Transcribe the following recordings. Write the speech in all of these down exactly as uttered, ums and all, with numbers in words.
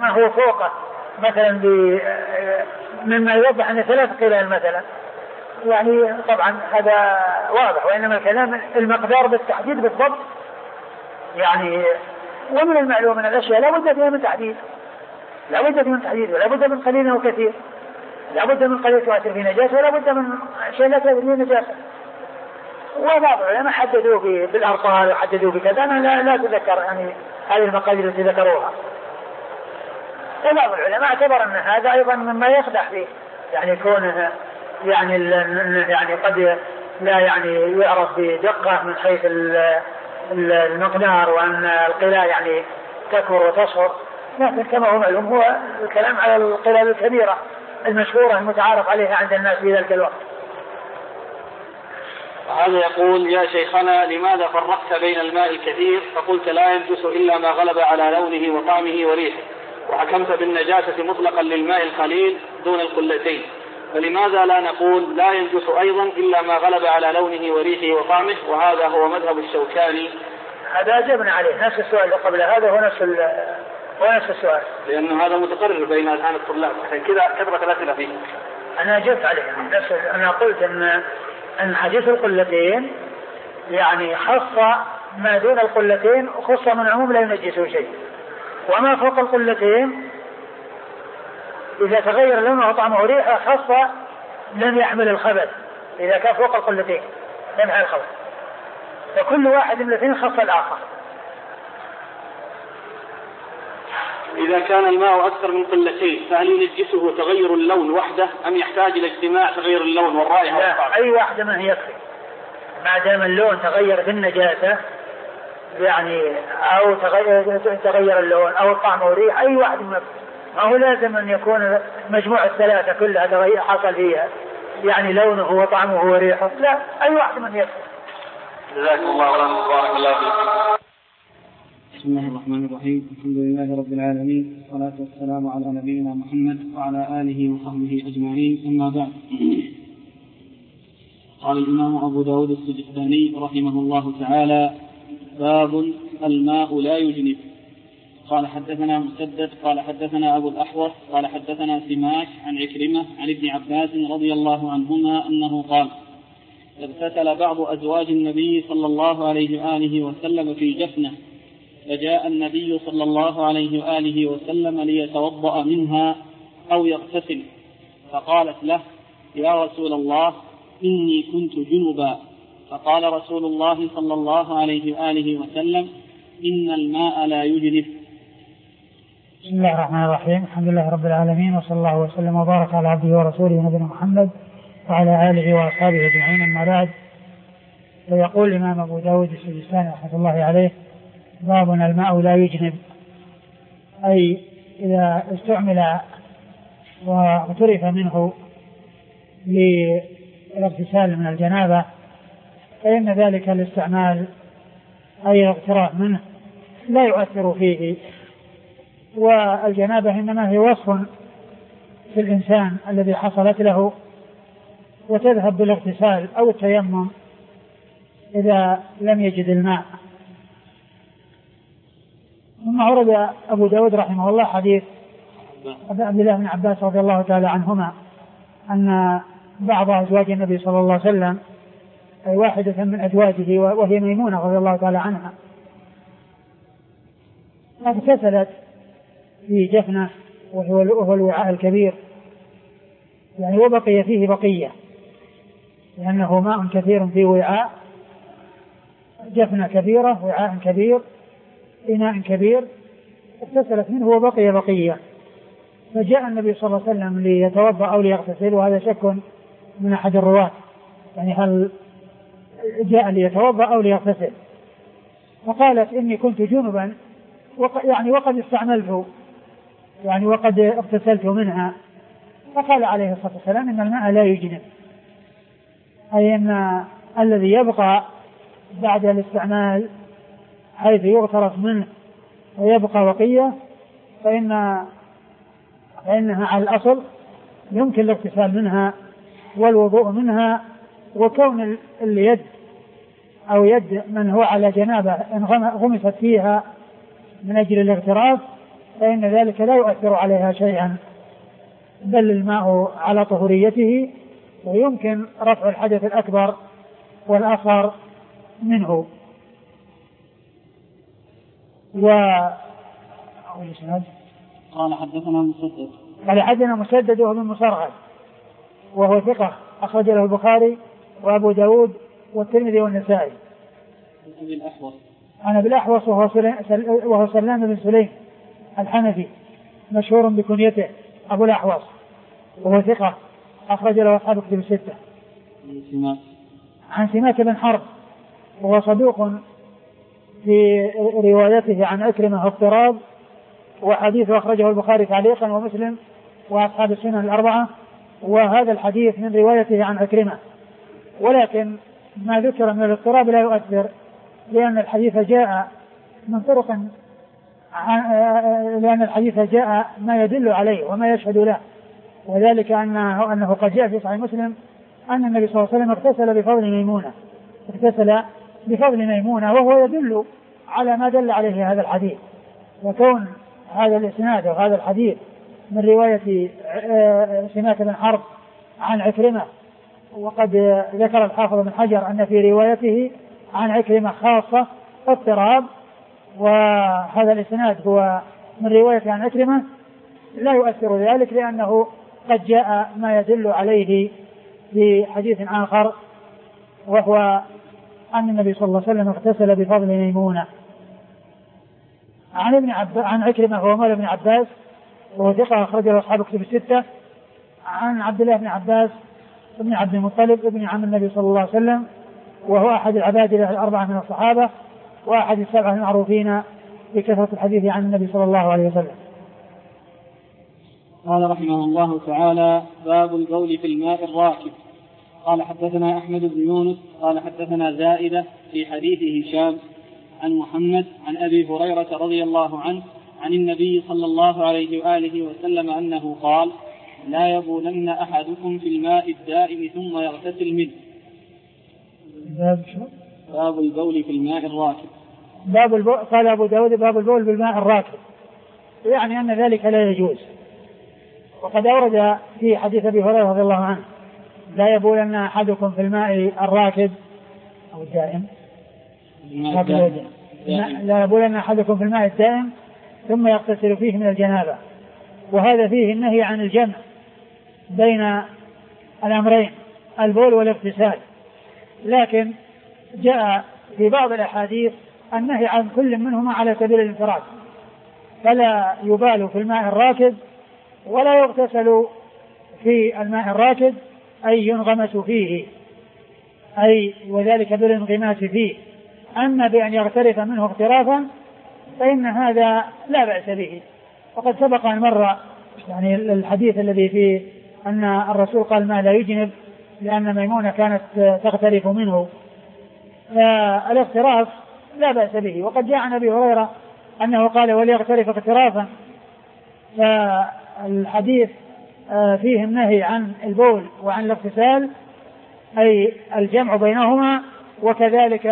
ما هو فوقه مثلا مما يوضح أن ثلاث قلال مثلا، يعني طبعا هذا واضح. وإنما الكلام المقدار بالتحديد بالضبط يعني. ومن المعلوم من الأشياء لا بد فيها من تحديد، لا بد من تحديد ولا بد من قليل وكثير، لا بد من قليل تؤثر في نجاسة ولا بد من شيء لا تؤثر في نجاسة. وبعض العلماء حددوا بالأرقام وحددوا بكذا، أنا لا, لا تذكر يعني هذه المقادير التي ذكروها. وبعض العلماء اعتبر أن هذا أيضا مما يخدع فيه، يعني كونه يعني يعني قد لا يعني يعرف بدقة من حيث المقدار، وأن القلال يعني تكبر وتصغر. لكن كما هو معلوم هو الكلام على القلال الكبيرة المشهورة المتعارف عليها عند الناس في ذلك الوقت. هذا يقول: يا شيخنا، لماذا فرقت بين الماء الكثير فقلت لا ينجس إلا ما غلب على لونه وطعمه وريحه، وحكمت بالنجاسة مطلقا للماء القليل دون القلتين، فلماذا لا نقول لا ينجس أيضا إلا ما غلب على لونه وريحه وطعمه؟ وهذا هو مذهب الشوكاني. هذا أجبنا عليه، نفس السؤال اللي قبل هذا هو نفس ونفس السؤال، لأنه هذا متقرر بين أذهان الطلاب، عشان كذا كثرة الأسئلة فيه. أنا أجبت عليه، نفس أنا قلت أن أن حديث القلتين يعني خص ما دون القلتين وخص من عموم لا ينجسه شيء، وما فوق القلتين إذا تغير لونه وطعمه وريحه خص لم يحمل الخبث، إذا كان فوق القلتين لم يحمل الخبث، فكل واحد من الاثنين خص الآخر. إذا كان الماء أكثر من قلتين فهل ينجسه تغير اللون وحده أم يحتاج إلى اجتماع تغير اللون والرائحة؟ لا، أي واحدة منه يكفي ما دام اللون تغير بالنجاسة يعني، أو تغير, تغير اللون أو الطعم والريح، أي واحد منه. ما هو لازم أن يكون مجموع الثلاثة كلها تغير حصل فيها يعني لونه وطعمه وريحه، لا، أي واحد منه يكفي. جزاكم الله خيرا، بارك الله فيكم. بسم الله الرحمن الرحيم. الحمد لله رب العالمين، والصلاة والسلام على نبينا محمد وعلى آله وصحبه أجمعين، أما بعد. قال الإمام أبو داود السجستاني رحمه الله تعالى: باب الماء لا يجنب. قال حدثنا مسدد قال حدثنا أبو الأحوص قال حدثنا سماك عن عكرمة عن ابن عباس رضي الله عنهما أنه قال: اغتسل بعض أزواج النبي صلى الله عليه وآله وسلم في جفنة، فجاء النبي صلى الله عليه وآله وسلم ليتوضأ منها أو يغتسل، فقالت له: يا رسول الله، إني كنت جنبا. فقال رسول الله صلى الله عليه وآله وسلم: إن الماء لا يجنب. بسم الله الرحمن الرحيم. الحمد لله رب العالمين، وصلى الله وسلم وبارك على عبده ورسوله نبينا محمد وعلى آله وأصحابه أجمعين، أما بعد. فيقول الإمام أبو داود السجستاني رحمة الله عليه: باب الماء لا يجنب، أي إذا استعمل واغترف منه للاغتسال من الجنابة فإن ذلك الاستعمال أي الاغتراف منه لا يؤثر فيه، والجنابة إنما هي وصف في الإنسان الذي حصلت له، وتذهب بالاغتسال أو التيمم إذا لم يجد الماء. ثم عرض أبو داود رحمه الله حديث عبد الله بن عباس رضي الله تعالى عنهما أن بعض أزواج النبي صلى الله عليه وسلم، أي واحدة من أزواجه وهي ميمونة رضي الله تعالى عنها، اغتسلت في جفنة وهو الوعاء الكبير، يعني وبقي فيه بقية، لأنه ماء كثير في وعاء، جفنة كبيرة، وعاء كبير، إناء كبير، اغتسلت منه وبقي بقية. فجاء النبي صلى الله عليه وسلم ليتوضأ أو ليغتسل، وهذا شك من أحد الرواة، يعني هل جاء ليتوضأ أو ليغتسل؟ فقالت: إني كنت جنبا، يعني وقد استعملت، يعني وقد اغتسلت منها. فقال عليه الصلاة والسلام: إن الماء لا يجنب، أي أن الذي يبقى بعد الاستعمال حيث يغترف منه ويبقى بقية فإن فإنها على الأصل يمكن الاغتسال منها والوضوء منها، وكون اليد أو يد من هو على جنابة إن غمست فيها من أجل الاغتراف فإن ذلك لا يؤثر عليها شيئا، بل الماء على طهوريته، ويمكن رفع الحدث الأكبر والأصغر منه. و قال حدثنا مسدد قال حدثنا مسدد وهو من مصرغد وهو ثقة أخرج له البخاري وأبو داود والترمذي والنسائي. أبي الأحوص عن أبي الأحوص وهو, وهو سلام بن سليم الحنفي مشهور بكنيته أبو الأحوص وهو ثقة أخرج له أصحاب كتب الستة. عن سماك بن حرب وهو صدوق في روايته عن عكرمة اضطراب، وحديثه أخرجه البخاري تعليقا ومسلم وأصحاب السنن الأربعة، وهذا الحديث من روايته عن عكرمة، ولكن ما ذكر من الاضطراب لا يؤثر، لأن الحديث جاء من طرق لأن الحديث جاء ما يدل عليه وما يشهد له، وذلك أنه, أنه قد جاء في صحيح مسلم أن النبي صلى الله عليه وسلم اغتسل بفضل ميمونة اغتسل بفضل ميمونة وهو يدل على ما دل عليه هذا الحديث. وكون هذا الإسناد وهذا الحديث من رواية سماك بن حرب عن عكرمة، وقد ذكر الحافظ بن حجر أن في روايته عن عكرمة خاصة اضطراب، وهذا الإسناد هو من رواية عن عكرمة، لا يؤثر ذلك لأنه قد جاء ما يدل عليه في حديث آخر، وهو أن النبي صلى الله عليه وسلم اغتسل بفضل ميمونة. عن ابن عب... عن عكرمة هو مولى ابن عباس وهو ثقة أخرجه أصحاب كتب الستة. عن عبد الله بن عباس ابن عبد المطلب ابن عم النبي صلى الله عليه وسلم، وهو أحد العباد الأربعة من الصحابة وأحد السبعة المعروفين بكثرة الحديث عن النبي صلى الله عليه وسلم. قال رحمه الله تعالى: باب البول في الماء الراكد. قال حدثنا أحمد بن يونس قال حدثنا زائدة في حديث هشام عن محمد عن أبي هريرة رضي الله عنه عن النبي صلى الله عليه وآله وسلم أنه قال: لا يبولن أحدكم في الماء الدائم ثم يغتسل منه. باب شو؟ باب البول في الماء الراكد. باب البول، قال أبو داود: باب البول بالماء الراكد، يعني أن ذلك لا يجوز. وقد أورد في حديث أبي هريرة رضي الله عنه: لا يبولن أحدكم في الماء الراكد أو الدائم، لا يبولن أحدكم في الماء الدائم ثم يغتسل فيه من الجنابة. وهذا فيه النهي عن الجمع بين الأمرين البول والاغتسال، لكن جاء في بعض الأحاديث النهي عن كل منهما على سبيل الانفراد، فلا يبال في الماء الراكد ولا يغتسل في الماء الراكد أي ينغمس فيه، أي وذلك بالانغماس فيه. أما بأن يغترف منه اغترافا فإن هذا لا بأس به. وقد سبق أن مر يعني الحديث الذي فيه أن الرسول قال: ما لا يجنب، لأن ميمونة كانت تغترف منه، فالاغتراف لا بأس به. وقد جاء عن أبي هريرة أنه قال: وليغترف اغترافا. فالحديث فيه النهي عن البول وعن الاغتسال، أي الجمع بينهما، وكذلك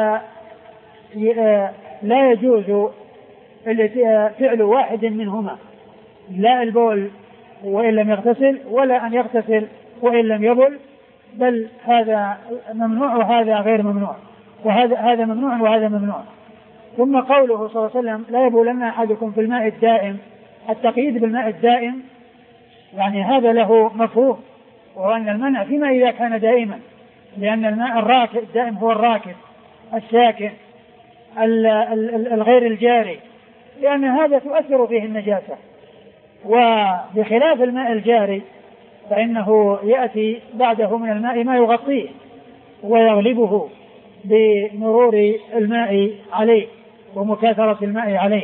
لا يجوز فعل واحد منهما، لا البول وإن لم يغتسل ولا أن يغتسل وإن لم يبل، بل هذا ممنوع وهذا غير ممنوع، وهذا هذا ممنوع وهذا ممنوع. ثم قوله صلى الله عليه وسلم: لا يبولن أحدكم في الماء الدائم، التقييد بالماء الدائم يعني هذا له مفهوم، وهو أن المنع فيما إذا كان دائما، لأن الماء الراكد الدائم هو الراكد الساكن الغير الجاري، لأن هذا تؤثر فيه النجاسة. وبخلاف الماء الجاري فإنه يأتي بعده من الماء ما يغطيه ويغلبه بمرور الماء عليه ومكاثرة الماء عليه.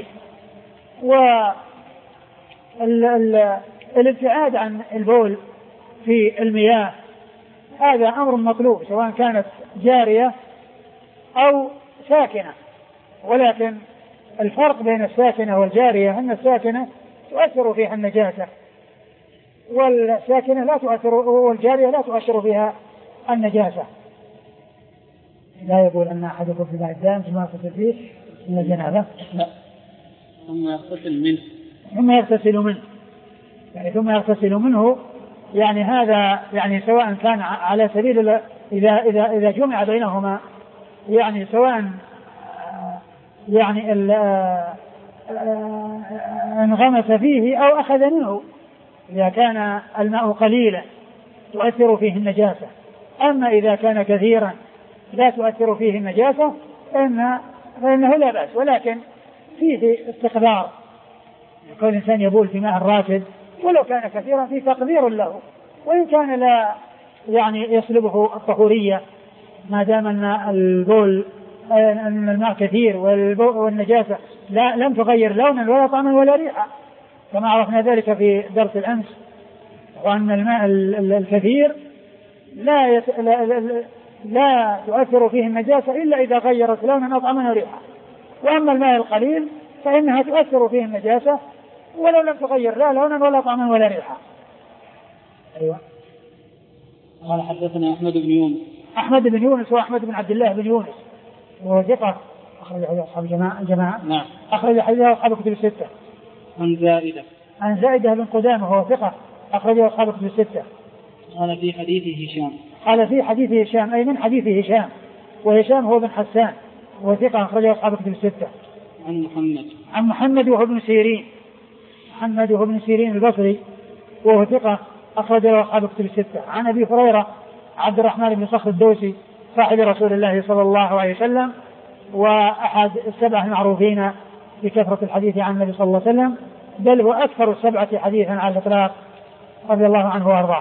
والابتعاد عن البول في المياه هذا أمر مطلوب، سواء كانت جارية أو ساكنة، ولكن الفرق بين الساكنة والجارية أن الساكنة تؤثر فيها النجاسة، والساكنة لا تؤثر، والجارية لا تؤثر فيها النجاسة. لا يقول أن أحدكم في الماء الدائم ثم يغتسل فيه من الجنابة، ثم يغتسل منه ثم يغتسل منه، يعني ثم يغتسل منه، يعني هذا يعني سواء كان على سبيل إذا إذا إذا جمع بينهما، يعني سواء يعني انغمس فيه أو أخذ منه، إذا كان الماء قليلا تؤثر فيه النجاسة. أما إذا كان كثيرا لا تؤثر فيه النجاسة فإن فإنه لا بأس، ولكن فيه استقذار، يكون الإنسان يبول في ماء راكد ولو كان كثيرا فيه تقدير له، وإن كان لا يعني يسلبه الطهورية ما دام أن البول أن الماء كثير والنجاسة لا لم تغير لونا ولا طعما ولا ريحا، كما عرفنا ذلك في درس الأمس، وأن الماء الكثير لا, يت... لا, لا, لا تؤثر فيه النجاسة إلا إذا غيرت لونا أو طعما وريحا، وأما الماء القليل فإنها تؤثر فيه النجاسة ولو لم تغير لا لونا ولا طعما ولا ريحا. أيوة. قال حدثنا أحمد بن يونس. أحمد بن يونس وأحمد بن عبد الله بن يونس وهو ثقة أخرج حديث أصحاب الجماعة الجماعة نعم. أخرج حديث أصحاب الكتب الستة. عن زائدة عن زائدة بن قدامة وهو ثقة أخرج أصحاب الكتب الستة. قال في حديث هشام. قال في حديث هشام أي من حديث هشام، وهشام هو بن حسان وهو ثقة أخرج أصحاب الكتب الستة. عن محمد. عن محمد وهو ابن سيرين. محمد وهو ابن سيرين البصري وهو ثقة أخرج أصحاب الكتب الستة. عن أبي هريرة عبد الرحمن بن صخر الدوسي صاحب رسول الله صلى الله عليه وسلم، وأحد السبعة المعروفين بكثرة الحديث عن النبي صلى الله عليه وسلم، بل هو أكثر السبعة حديثا على الإطلاق رضي الله عنه وأرضاه.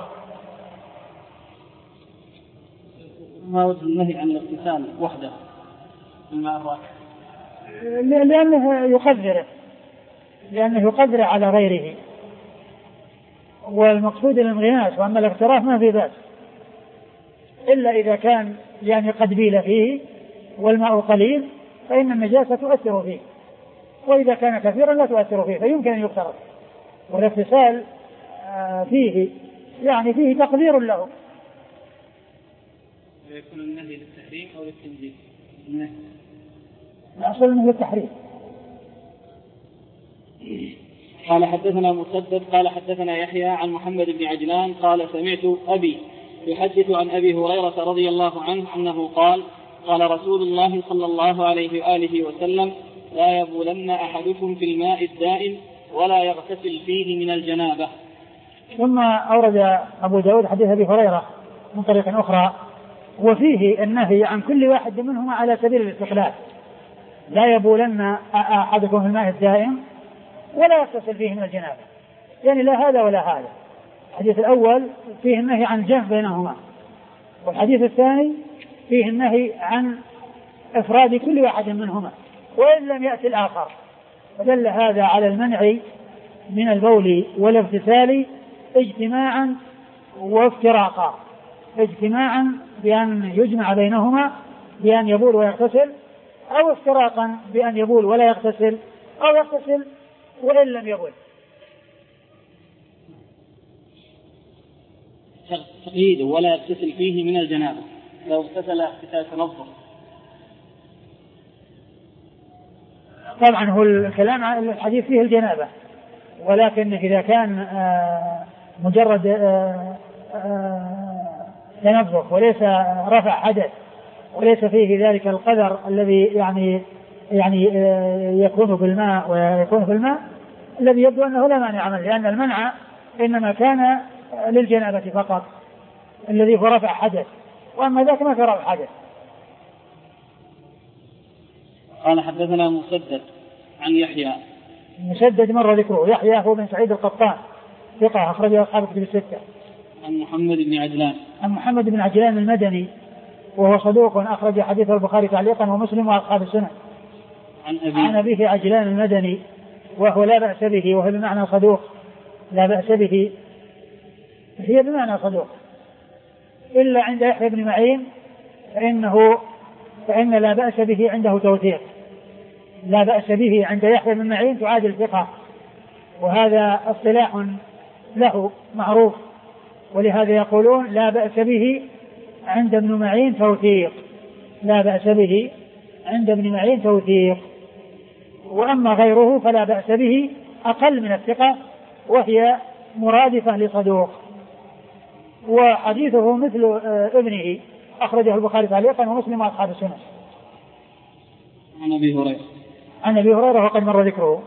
ما وجه النهي عن الاغتسال وحده الماء الراكد؟ لأنه يقدره لأنه يقدر على غيره، والمقصود الانغماس، وأما الاغتراف ما في بأس إلا إذا كان يعني قد بيل فيه والماء قليل فإن النجاسة تؤثر فيه، وإذا كان كثيرا لا تؤثر فيه فيمكن أن يغترف. والاغتسال فيه يعني فيه تقدير له. يكون النهي للتحريم أو للتنزيل؟ الأصل أنه للتحريم. قال حدثنا مسدد قال حدثنا يحيى عن محمد بن عجلان قال سمعت أبي يحدث عن أبي هريرة رضي الله عنه أنه قال قال رسول الله صلى الله عليه وآله وسلم لا يبولن أحدكم في الماء الدائم ولا يغتسل فيه من الجنابة. ثم أورد أبو داود حديث أبي هريرة من طريق أخرى وفيه النهي عن كل واحد منهما على سبيل الاستقلال، لا يبولن أحدكم في الماء الدائم ولا يغتسل فيه من الجنابة، يعني لا هذا ولا هذا. الحديث الأول فيه النهي عن الجمع بينهما، والحديث الثاني فيه النهي عن إفراد كل واحد منهما وإن لم يأتي الآخر، فدل هذا على المنع من البول والاغتسال اجتماعا وافتراقا، اجتماعا بأن يجمع بينهما بأن يبول ويغتسل، أو افتراقا بأن يبول ولا يغتسل أو يغتسل وإن لم يبول. تقييد ولا يغتسل فيه من الجنابة، لو اغتسل اغتسال تنظف. طبعا هو الكلام عن الحديث فيه الجنابة، ولكن إذا كان مجرد تنظف وليس رفع حدث وليس فيه ذلك القدر الذي يعني يعني يكون بالماء ويكون بالماء الذي يبدو أنه لا مانع منه، لأن المنع إنما كان للجنابة فقط الذي هو رفع حدث، وأما ذاك ما في رفع حدث. قال حدثنا مسدد عن يحيى. مسدد مر ذكره، يحيى هو بن سعيد القطان ثقة أخرجه أصحاب الكتب الستة. عن محمد بن عجلان. عن محمد بن عجلان المدني وهو صدوق أخرج حديث البخاري تعليقا ومسلم وأصحاب السنن. عن أبي عن أبيه عجلان المدني وهو لا بأس به، وهو بمعنى صدوق لا بأس به، هي بمعنى صدوق، إلا عند يحيى بن معين فإنه فإن لا بأس به عنده توثيق، لا بأس به عند يحيى بن معين تعادل ثقة، وهذا اصطلاح له معروف، ولهذا يقولون لا بأس به عند ابن معين توثيق، لا بأس به عند ابن معين توثيق، وأما غيره فلا بأس به أقل من الثقة وهي مرادفة لصدوق. وحديثه مثل ابنه أخرجه البخاري تعليقا ومسلم وأصحاب السنة. عن أبي هريرة عن أبي هريرة وقد مر ذكره.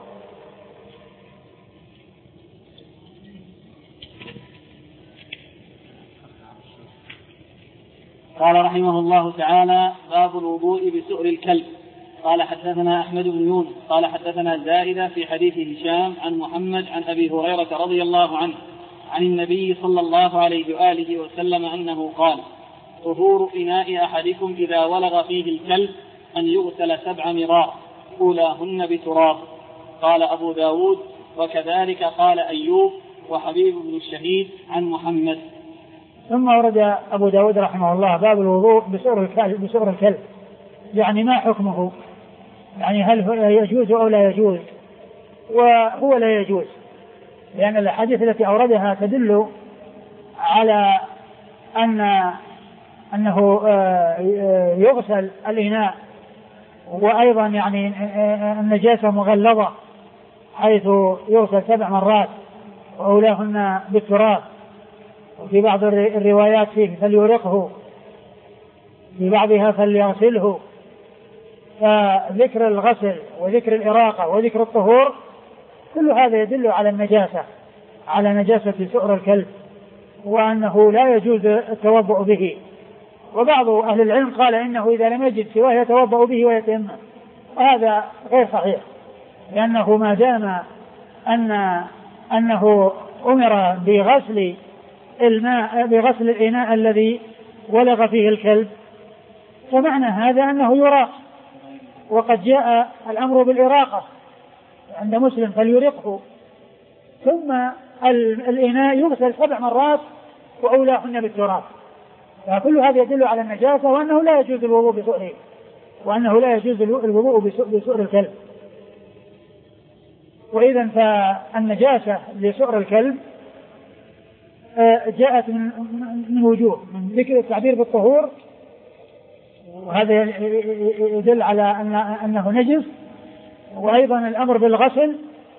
قال رحمه الله تعالى: باب الوضوء بسؤر الكلب. قال حدثنا أحمد بن يونس قال حدثنا زائدة في حديث هشام عن محمد عن أبي هريرة رضي الله عنه عن النبي صلى الله عليه وآله وسلم أنه قال: طهور إناء أحدكم إذا ولغ فيه الكلب أن يغسل سبع مرار أولاهن بتراب. قال أبو داود: وكذلك قال أيوب وحبيب بن الشهيد عن محمد. ثم ورد أبو داود رحمه الله باب الوضوء بسؤر الكلب, بسؤر الكلب يعني ما حكمه، يعني هل يجوز أو لا يجوز؟ وهو لا يجوز، لأن الأحاديث التي أوردها تدل على أن أنه يغسل الإناء، وأيضا يعني النجاسة مغلظة حيث يغسل سبع مرات وأولاهن بالتراب، وفي بعض الروايات فيه فليرقه، في بعضها فليغسله. فذكر الغسل وذكر الإراقة وذكر الطهور كل هذا يدل على النجاسة، على نجاسة سؤر الكلب، وأنه لا يجوز التوضؤ به. وبعض أهل العلم قال إنه إذا لم يجد سواه يتوضأ به ويتيمم، وهذا غير صحيح، لأنه ما دام أن أنه أمر بغسل الماء بغسل الإناء الذي ولغ فيه الكلب، فمعنى هذا أنه يراق، وقد جاء الأمر بالإراقة عند مسلم فليرقه. ثم الإناء يغسل سبع مرات وأولاهن بالتراب، فكل هذا يدل على النجاسة، وأنه لا يجوز الوضوء بسؤره، وأنه لا يجوز الوضوء بسؤر الكلب. وإذا فالنجاسة لسؤر الكلب جاءت من من وجوه، من ذكر التعبير بالطهور، وهذا يدل على أن أنه نجس، وأيضا الأمر بالغسل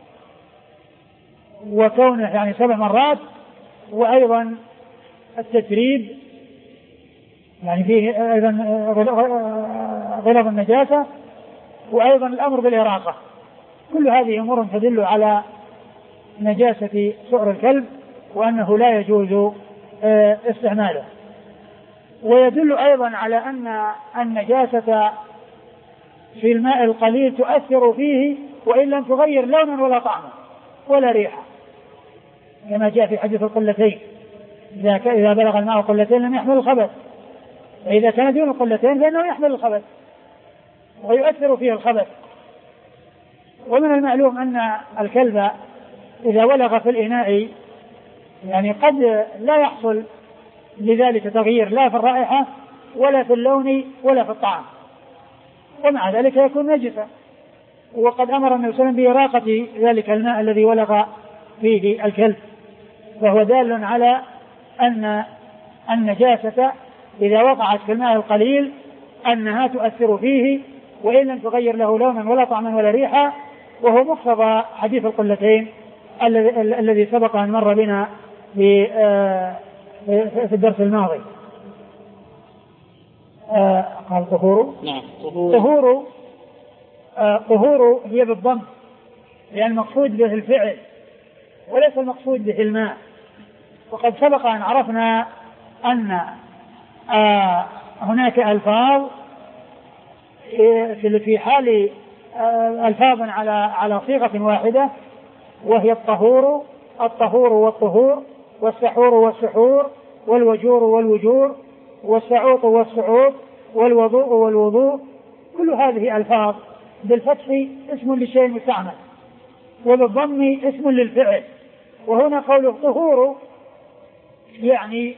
وكونه يعني سبع مرات، وأيضا التتريب يعني فيه أيضا غلظ النجاسة، وأيضا الأمر بالإراقة. كل هذه أمور تدل على نجاسة سؤر الكلب، وأنه لا يجوز استعماله. ويدل أيضا على أن النجاسة في الماء القليل تؤثر فيه وإن لم تغير لونا ولا طعما ولا ريحة، كما جاء في حديث القلتين: إذا بلغ الماء قلتين لم يحمل الخبث، فإذا كان دون القلتين فإنه يحمل الخبث ويؤثر فيه الخبث. ومن المعلوم أن الكلب إذا ولغ في الإناء يعني قد لا يحصل لذلك تغيير لا في الرائحة ولا في اللون ولا في الطعم، ومع ذلك يكون نجسا. وقد أمر النبي صلى الله عليه وسلم بإراقة ذلك الماء الذي ولغ فيه الكلب، فهو دال على أن النجاسة إذا وقعت في الماء القليل أنها تؤثر فيه وإن لم تغير له لونا ولا طعما ولا ريحة، وهو مقتضى حديث القلتين الذي سبق أن مر بنا في في الدرس الماضي. قال طهور نعم طهور طهور هي بالضم، لأن المقصود به الفعل وليس المقصود به الماء. وقد سبق أن عرفنا أن هناك ألفاظ في حال ألفاظ على على صيغة واحدة، وهي الطهور الطهور والطهور والسحور والسحور والوجور والوجور والسعوط والسعوط والوضوء والوضوء. كل هذه ألفاظ بالفتح اسم للشيء المستعمل، وبالضم اسم للفعل. وهنا قوله طهور يعني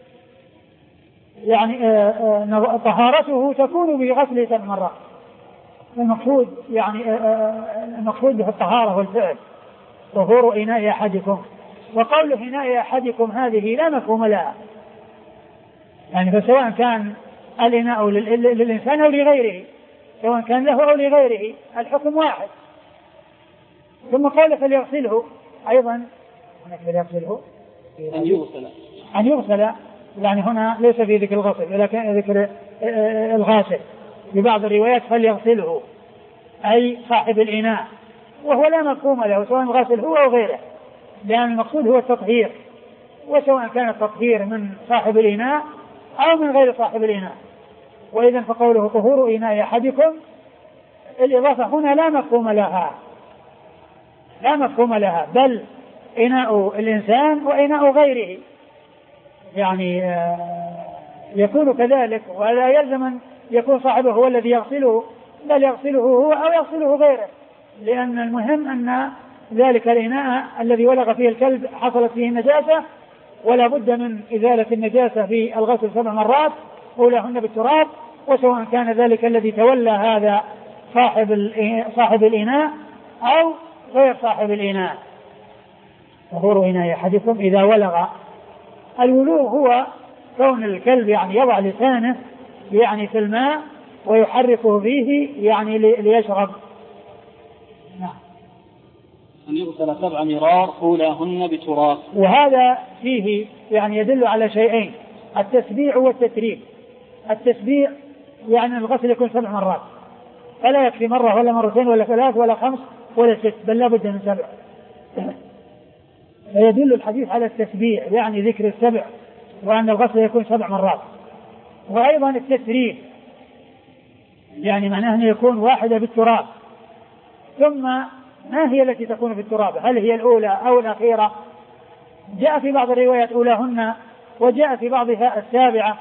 يعني آآ آآ طهارته تكون بغسل سبع مرات. المقصود يعني المقصود به الطهارة والفعل. طهور إناء أحدكم، وقول إناء أحدكم هذه لا مفهوم لها، يعني فسواء كان الإناء للإنسان أو لغيره، سواء كان له أو لغيره الحكم واحد. ثم قال فليغسله أيضا، فليغسله أن يغسل أن يغسل، يعني هنا ليس في ذكر الغسل ولكن ذكر الغاسل. في بعض الروايات فليغسله أي صاحب الإناء، وهو لا مفهوم له سواء الغاسل هو أو غيره، لأن المقصود هو التطهير، وسواء كان التطهير من صاحب الإناء أو من غير صاحب الإناء. وإذا فقوله طهور إناء أحدكم، الإضافة هنا لا مفهوم لها، لا مفهوم لها، بل إناء الإنسان وإناء غيره، يعني يكون كذلك، ولا يلزم أن يكون صاحبه هو الذي يغسله، بل يغسله هو أو يغسله غيره، لأن المهم أن ذلك الإناء الذي ولغ فيه الكلب حصلت فيه النجاسة، ولا بد من إزالة النجاسة في الغسل سبع مرات أولاهن بالتراب، وسواء كان ذلك الذي تولى هذا صاحب صاحب الإناء أو غير صاحب الإناء. طهور إناء أحدكم إذا ولغ. الولوغ هو كون الكلب يعني يضع لسانه يعني في الماء ويحركه فيه يعني ليشرب. نعم. أن يغسل سبع مرار أولاهن بتراب. وهذا فيه يعني يدل على شيئين: التسبيع والتتريب. التسبيع يعني الغسل يكون سبع مرات، فلا يكفي مرة ولا مرتين ولا ثلاث ولا خمس ولا ست، بل لا بد من سبع. فيدل الحديث على التسبيع يعني ذكر السبع، وأن الغسل يكون سبع مرات. وأيضا التتريب يعني معناه أن يكون واحدة بالتراب. ثم ما هي التي تكون بالتراب؟ هل هي الأولى أو الأخيرة؟ جاء في بعض الروايات أولاهن، وجاء في بعضها السابعة،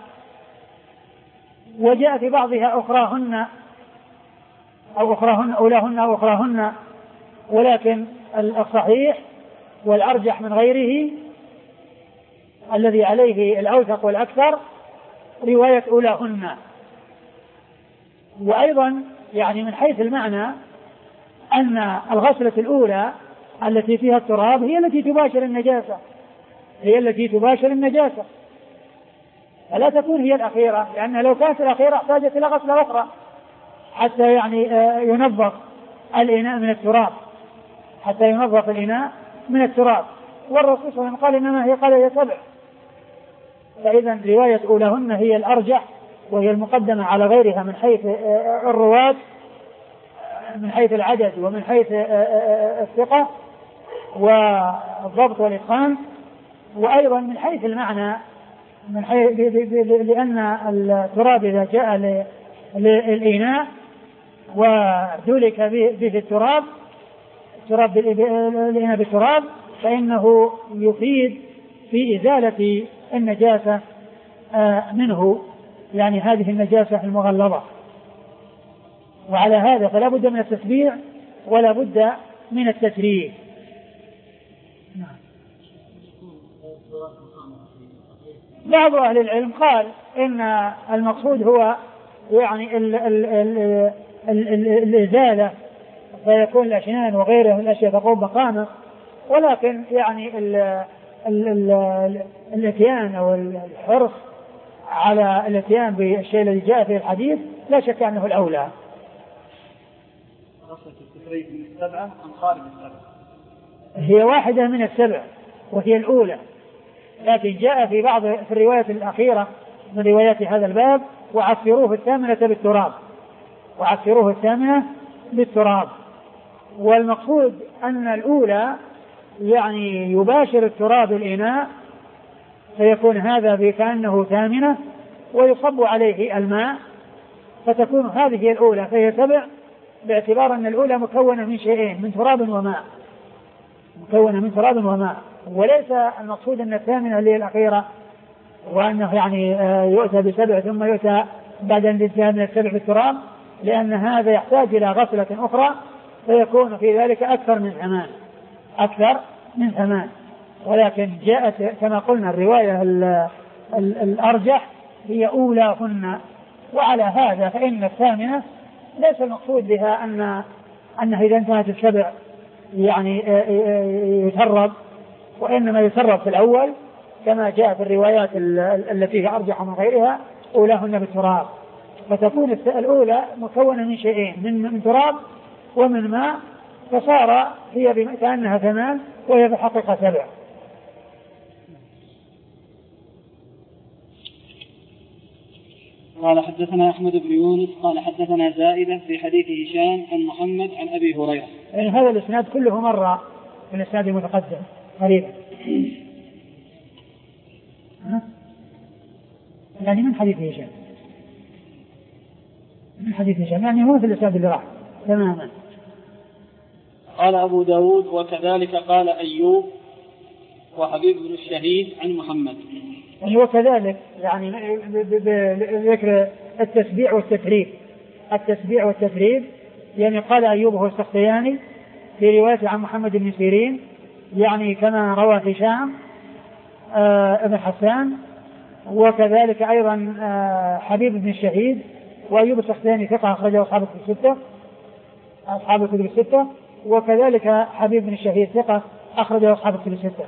وجاء في بعضها أخراهن أو أخراهن أولاهن أو أخراهن، ولكن الصحيح والأرجح من غيره الذي عليه الأوثق والأكثر رواية أولاهن. وأيضا يعني من حيث المعنى أن الغسلة الأولى التي فيها التراب هي التي تباشر النجاسة، هي التي تباشر النجاسة، فلا تكون هي الأخيرة، لأن لو كانت الأخيرة احتاجت إلى غسلة أخرى حتى يعني ينظف الإناء من التراب، حتى ينظف الإناء من التراب. والرسول صلى الله عليه وسلم قال إنما هي قال هي سبع، فإذا رواية أولاهن هي الأرجح وهي المقدمة على غيرها من حيث الرواة، من حيث العدد ومن حيث الثقة والضبط والإتقان، وأيضا من حيث المعنى، من حيث لأن التراب إذا جاء للإناء ودلك به التراب التراب الإناء بالتراب فإنه يفيد في إزالة النجاسة منه، يعني هذه النجاسة المغلظة. وعلى هذا فلا بد من التسبيع ولا بد من التتريب. نعم. بعض أهل العلم قال إن المقصود هو يعني ال ال ال ال ال الإزالة، فيكون الأشنان وغيره من الأشياء تقوم مقامه، ولكن يعني ال ال ال الاتيان أو الحرص على الاتيان بالشيء الذي جاء في الحديث لا شك أنه الأولى. من السبعة أم خارج السبعة؟ هي واحدة من السبع وهي الأولى، لكن جاء في بعض في الرواية الأخيرة من روايات هذا الباب وعفروه الثامنة بالتراب، وعفروه الثامنة بالتراب. والمقصود أن الأولى يعني يباشر التراب الإناء، فيكون هذا بكأنه ثامنة ويصب عليه الماء، فتكون هذه الأولى فهي سبع، باعتبار أن الأولى مكونة من شيئين، من تراب وماء، مكونة من تراب وماء، وليس المقصود أن الثامنة اللي هي الأخيرة وأنه يعني يؤتى بسبع ثم يؤتى بعد الانتهاء من السبع بالتراب، لأن هذا يحتاج إلى غسلة أخرى فيكون في ذلك أكثر من ثمان أكثر من ثمان. ولكن جاءت كما قلنا الرواية الأرجح هي أولاهن. وعلى هذا فإن الثامنة ليس المقصود بها أن أنه إذا انتهت السبع يعني يترب، وإنما يترب في الأول كما جاء في الروايات التي هي أرجح من غيرها أولاهن بالتراب، فتكون الأولى مكونة من شيئين، من, من تراب ومن ماء، فصار هي كأنها ثمان وهي في الحقيقة سبع. قال حدثنا أحمد بن يونس قال حدثنا زائدة في حديث هشام عن محمد عن أبي هريرة. يعني هذا الإسناد كله مر في الإسناد المتقدم قريبا. يعني من حديث هشام من حديث هشام يعني هو في الإسناد اللي راح تماما. قال أبو داود وكذلك قال أيوب وحبيب بن الشهيد عن محمد. يعني وكذلك يعني بذكر التسبيع والتتريب التسبيع والتتريب يعني قال أيوب هو السختياني في رواية عن محمد بن سيرين يعني كما روى هشام آه ابن حسان وكذلك أيضا آه حبيب بن الشهيد وأيوب السختياني ثقة أخرجه أصحاب الكتب الستة أصحاب الكتب الستة وكذلك حبيب بن الشهيد ثقة أخرجه أصحاب الكتب الستة.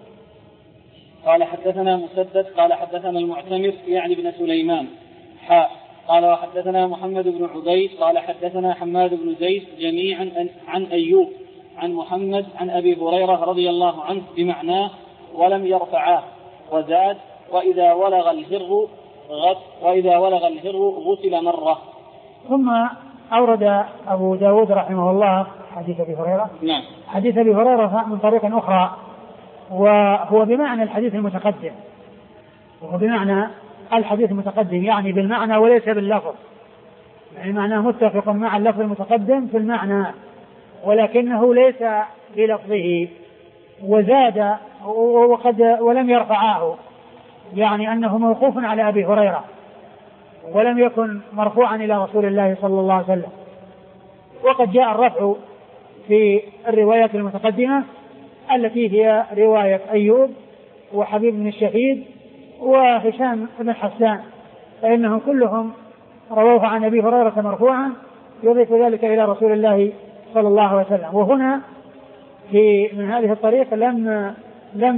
قال حدثنا مسدد قال حدثنا المعتمر يعني بن سليمان حاء قال وحدثنا محمد بن عبيد قال حدثنا حماد بن زيد جميعا عن أيوب عن محمد عن أبي هريرة رضي الله عنه بمعناه ولم يرفعاه وزاد وإذا ولغ الهر غط وإذا ولغ الهر غسل مرة. ثم أورد أبو داود رحمه الله حديث أبي هريرة. نعم. حديث أبي هريرة من طريق أخرى وهو بمعنى الحديث المتقدم وهو بمعنى الحديث المتقدم يعني بالمعنى وليس باللفظ يعني معناه متفق مع اللفظ المتقدم في المعنى ولكنه ليس بلفظه وزاد وقد ولم يرفعاه يعني أنه موقوف على أبي هريرة ولم يكن مرفوعا إلى رسول الله صلى الله عليه وسلم. وقد جاء الرفع في الروايات المتقدمة التي هي رواية أيوب وحبيب بن الشهيد وهشام بن حسان فإنهم كلهم رووه عن أبي هريرة مرفوعا يضيف ذلك إلى رسول الله صلى الله عليه وسلم. وهنا في من هذه الطريق لم لم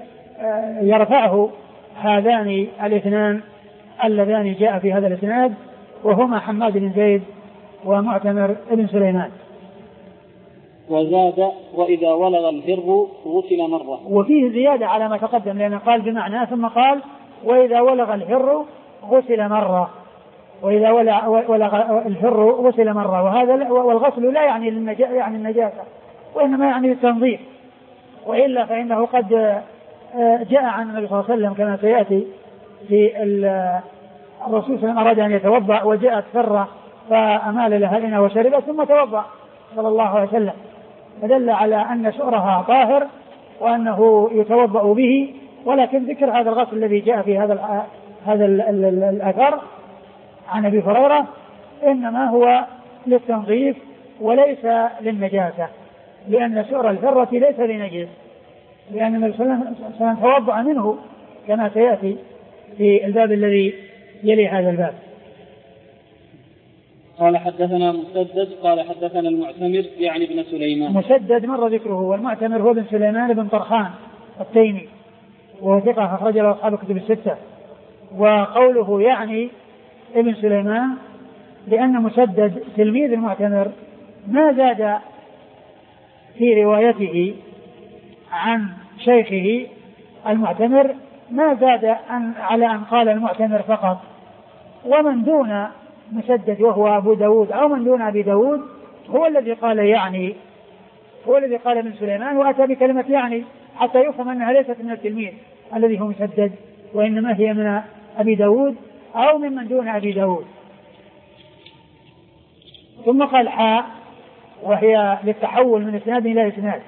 يرفعه هذان الاثنان اللذان جاء في هذا الاسناد وهما حماد بن زيد ومعتمر بن سليمان. وزاد وإذا ولغ الهر غسل مرة. وفيه زيادة على ما تقدم لأنه قال بمعنى ثم قال وإذا ولغ الهر غسل مرة وإذا ولغ الهر غسل مرة وهذا والغسل لا يعني النجاسة يعني النجاسة وإنما يعني التنظيف وإلا فإنه قد جاء عن النبي صلى الله عليه وسلم كما سيأتي في الرسول صلى الله عليه وسلم أراد أن يتوضأ وجاءت فرة فأمال لها الإناء وشربت ثم توضأ صلى الله عليه وسلم فدل على أن شؤرها طاهر وأنه يتوضأ به ولكن ذكر هذا الغسل الذي جاء في هذا هذا الأثر عن أبي هريرة إنما هو للتنظيف وليس للنجاسة لأن شؤر الفرة ليس بنجس لأن النبي صلى الله عليه وسلم توضأ منه كما سيأتي في الباب الذي يلي هذا الباب. قال حدثنا مسدد قال حدثنا المعتمر يعني ابن سليمان. مسدد مر ذكره والمعتمر هو ابن سليمان بن طرخان التيمي وهو ثقة أخرج له أصحاب الكتب الستة. وقوله يعني ابن سليمان لأن مسدد تلميذ المعتمر ما زاد في روايته عن شيخه المعتمر ما زاد أن على أن قال المعتمر فقط ومن دون مسدد وهو أبو داود أو من دون أبي داود هو الذي قال يعني هو الذي قال ابن سليمان وأتى بكلمة يعني حتى يفهم أنها ليست من التلميذ الذي هو مسدد وإنما هي من أبي داود أو من من دون أبي داود. ثم قال حاء وهي للتحول من إسناد إلى إسناد.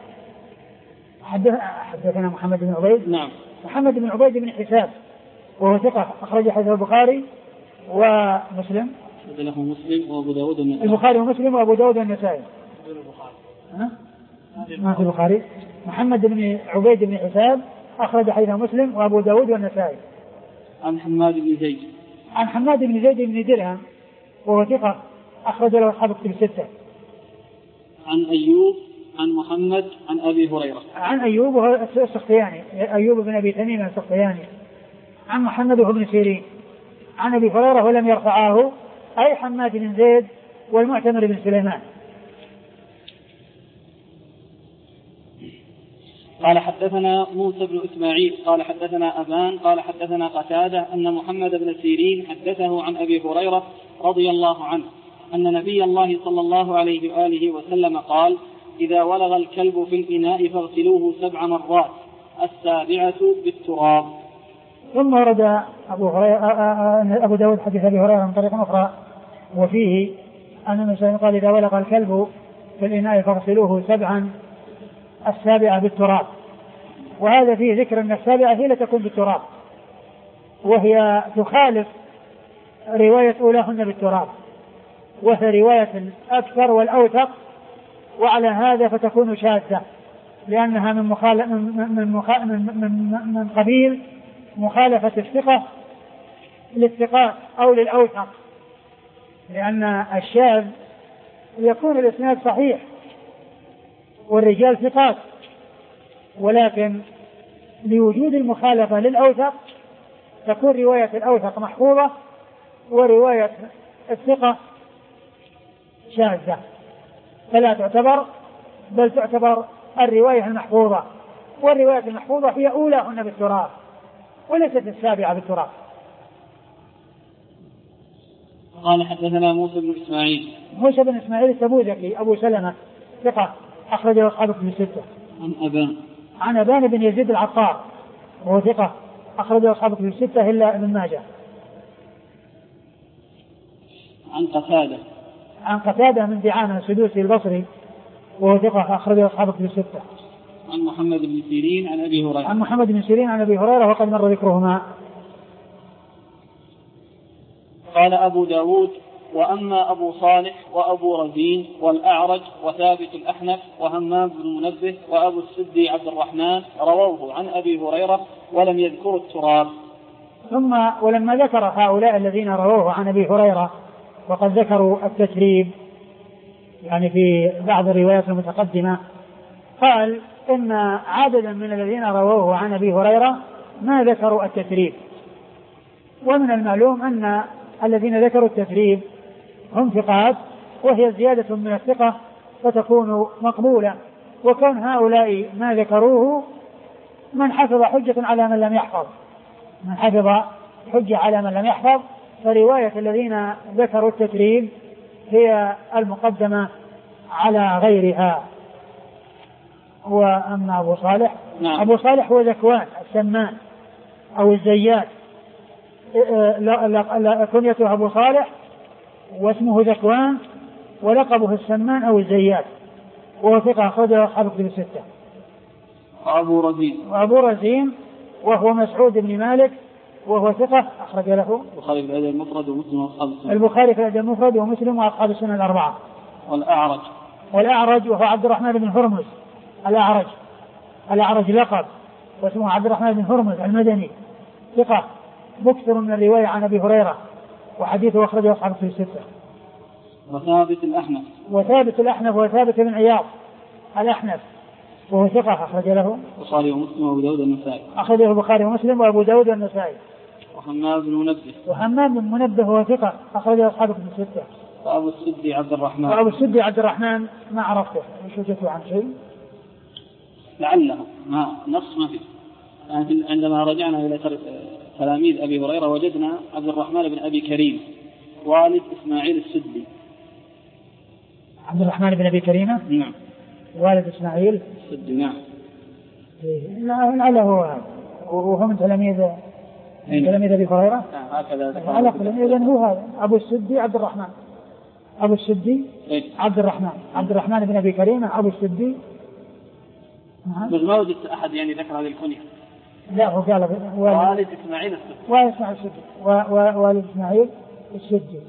حدثنا محمد بن عبيد. نعم. محمد بن عبيد بن حساب وهو ثقة أخرج حديث البخاري ومسلم. له مسلم وأبو داود والنسائي. البخاري ومسلم وأبو داود والنسائي. ها؟ ما في البخاري. محمد بن عبيد بن حساب أخرج حديث مسلم وأبو داود والنسائي. عن حماد بن زيد. عن حماد بن زيد بن درهم وهو ثقة أخرج له أصحاب الكتب الستة. عن أيوب عن محمد عن أبي هريرة. عن أيوب وهو السختياني أيوب بن أبي تميم السختياني. عن محمد وهو ابن سيرين. عن أبي هريرة ولم يرفعاه أي حماد بن زيد والمعتمر بن سليمان. قال حدثنا موسى بن إسماعيل قال حدثنا أبان قال حدثنا قتادة أن محمد بن سيرين حدثه عن أبي هريرة رضي الله عنه أن نبي الله صلى الله عليه وآله وسلم قال إذا ولغ الكلب في الإناء فاغسلوه سبع مرات السابعة بالتراب. ثم ورد أبو, أبو داود حديث أبي هريرة من طريق أخرى وفيه أن النبي قال إذا ولغ الكلب في الإناء فاغسلوه سبعا السابعة بالتراب. وهذا فيه ذكر أن السابعة هي لا تكون بالتراب، وهي تخالف رواية أولاهن بالتراب، وهي رواية الأكثر والأوثق، وعلى هذا فتكون شاذة لأنها من, مخالف من, من, من, من قبيل مخالفة الثقة للثقات أو للأوثق، لأن الشاذ يكون الإسناد صحيح والرجال ثقات، ولكن لوجود المخالفة للأوثق تكون رواية الأوثق محفوظة ورواية الثقة شاذة، فلا تعتبر بل تعتبر الرواية المحفوظة، والرواية المحفوظة هي أولاهن بالتراب وليست السابعة بالتراب. قال حدثنا موسى بن إسماعيل موسى بن إسماعيل التبوذكي أبو سلمة ثقة أخرجه أصحاب كتب الستة. عن أبان عن أبان بن يزيد العطار وهو ثقة أخرجه أصحاب كتب الستة إلا ابن ماجه. عن قتادة عن قتادة من دعامة السدوسي البصري وهو ثقة أخرجه أصحاب كتب الستة. عن محمد بن سيرين عن أبي هريرة عن محمد بن سيرين عن أبي هريرة وقد مر ذكرهما. قال أبو داود وأما أبو صالح وأبو رزين والأعرج وثابت الأحنف وهمام بن منبه وأبو السدي عبد الرحمن رووه عن أبي هريرة ولم يذكروا التراب. ثم ولما ذكر هؤلاء الذين رووه عن أبي هريرة وقد ذكروا التتريب يعني في بعض الروايات المتقدمة، قال إن عددا من الذين رووه عن أبي هريرة ما ذكروا التتريب، ومن المعلوم أن الذين ذكروا التتريب هم ثقات وهي زيادة من الثقة فتكون مقبولة، وكون هؤلاء ما ذكروه من حفظ حجة على من لم يحفظ من حفظ حجة على من لم يحفظ فرواية الذين ذكروا التتريب هي المقدمة على غيرها. وأما أبو صالح نعم. أبو صالح هو ذكوان السمان أو الزيات، كنيته أبو صالح واسمه ذكوان ولقبه السمان أو الزيات، وهو ثقة أخرجه أصحاب كتب الستة. وأبو رزين وأبو رزين وهو مسعود بن مالك وهو ثقة أخرج له البخاري في الأدب المفرد ومسلم وأصحاب السنن البخاري في الأدب المفرد ومسلم وأصحاب السنن الأربعة. والأعرج والأعرج وهو عبد الرحمن بن هرمز الأعرج الأعرج لقب واسمه عبد الرحمن بن هرمز المدني ثقة مكثر من الرواية عن أبي هريرة وحديثه أخرجه أصحاب في الستة. وثابت الأحنف وثابت الأحنف وثابت بن عياض الأحنف وهو ثقة أخرج له البخاري ومسلم وأبو داود والنسائي أخرجه البخاري ومسلم وأبو داود والنسائي. وحماد بن منبه وحماد بن منبه هو ثقة أخرجه أصحاب في الستة. وأبو السدي عبد الرحمن وأبو السدي عبد الرحمن ما عرفته مش وجدته عن شيء لعله ما نص ما فيه. يعني عندما رجعنا إلى تلاميذ أبي هريرة وجدنا عبد الرحمن بن أبي كريم والد إسماعيل السدي. عبد الرحمن بن أبي كريمة نعم والد إسماعيل السدي نعم لعله هو وهو من تلاميذ من تلاميذ أبي هريرة هكذا على كل إذن هو هذا أبو السدي عبد الرحمن أبو السدي عبد الرحمن عبد الرحمن بن أبي كريمة أبو السدي. بس ما وجدت أحد يعني ذكر هذه الكنية. لا هو قال والد إسماعيل السدي والد إسماعيل السدي والد إسماعيل السدي.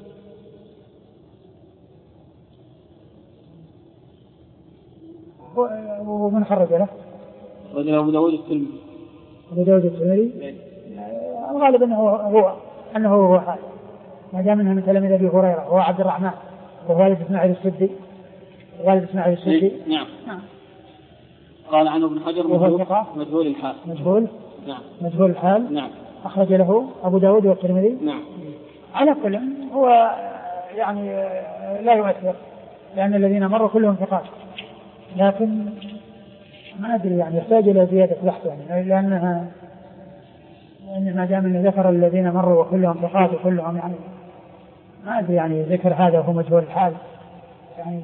ومن خرج له؟ رجل أبو داود الترمذي. أبو داود الترمذي الغالب أنه هو أنه هو هذا ما دام أنه من تلاميذ أبي هريرة هو عبد الرحمن ووالد إسماعيل السدي والد إسماعيل السدي. نعم. نعم. قال عنه ابن حجر مجهول الحال. مجهول. نعم. مجهول الحال. نعم. أخرج له أبو داود والترمذي. نعم. على كل هو يعني لا يؤثر لأن الذين مروا كلهم ثقات، لكن ما أدري يعني يحتاج إلى زيادة بحث يعني لأنها يعني ما دام أنه ذكر الذين مروا وكلهم ثقات وكلهم يعني ما أدري يعني ذكر هذا وهو مجهول الحال يعني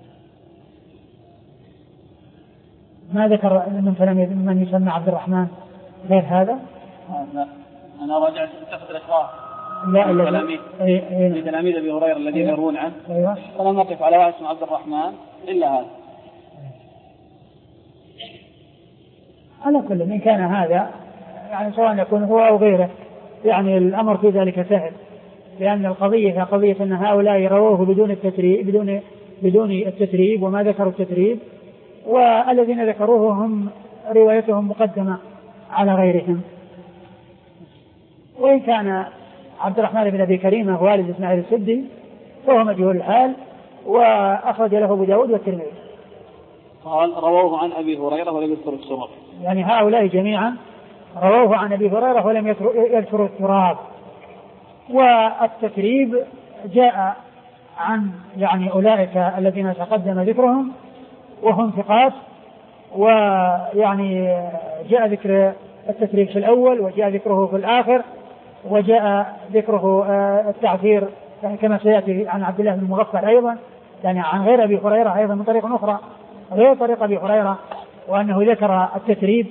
ما ذكر من كلام من يسمى عبد الرحمن غير هذا. لا أنا رجعت تحت الإخبار لا من تلاميذ أبي هريرة الذين يروون عنه أيوة. فلم نقف على واحد اسمه عبد الرحمن إلا هذا. على كل من كان هذا يعني سواء يكون هو أو غيره يعني الأمر في ذلك سهل لأن القضية قضية أن هؤلاء رووه بدون التتريب بدون بدون التتريب وما ذكروا التتريب والذين ذكروه هم روايتهم مقدمة على غيرهم. وإن كان عبد الرحمن بن أبي كريمة والد إسماعيل السدي فهو مجهول الحال وأخرج له أبو داود والترمذي. قال رووه عن أبي هريرة ولم يذكر التراب. يعني هؤلاء جميعا رووه عن أبي هريرة ولم يذكروا التراب. والتتريب جاء عن يعني أولئك الذين تقدم ذكرهم وهم ثقات ويعني جاء ذكر التتريب في الأول وجاء ذكره في الآخر وجاء ذكره التعثير يعني كما سيأتي عن عبد الله بن المغفل أيضا يعني عن غير أبي هريرة أيضا من طريق أخرى غير طريق أبي هريرة وأنه ذكر التتريب.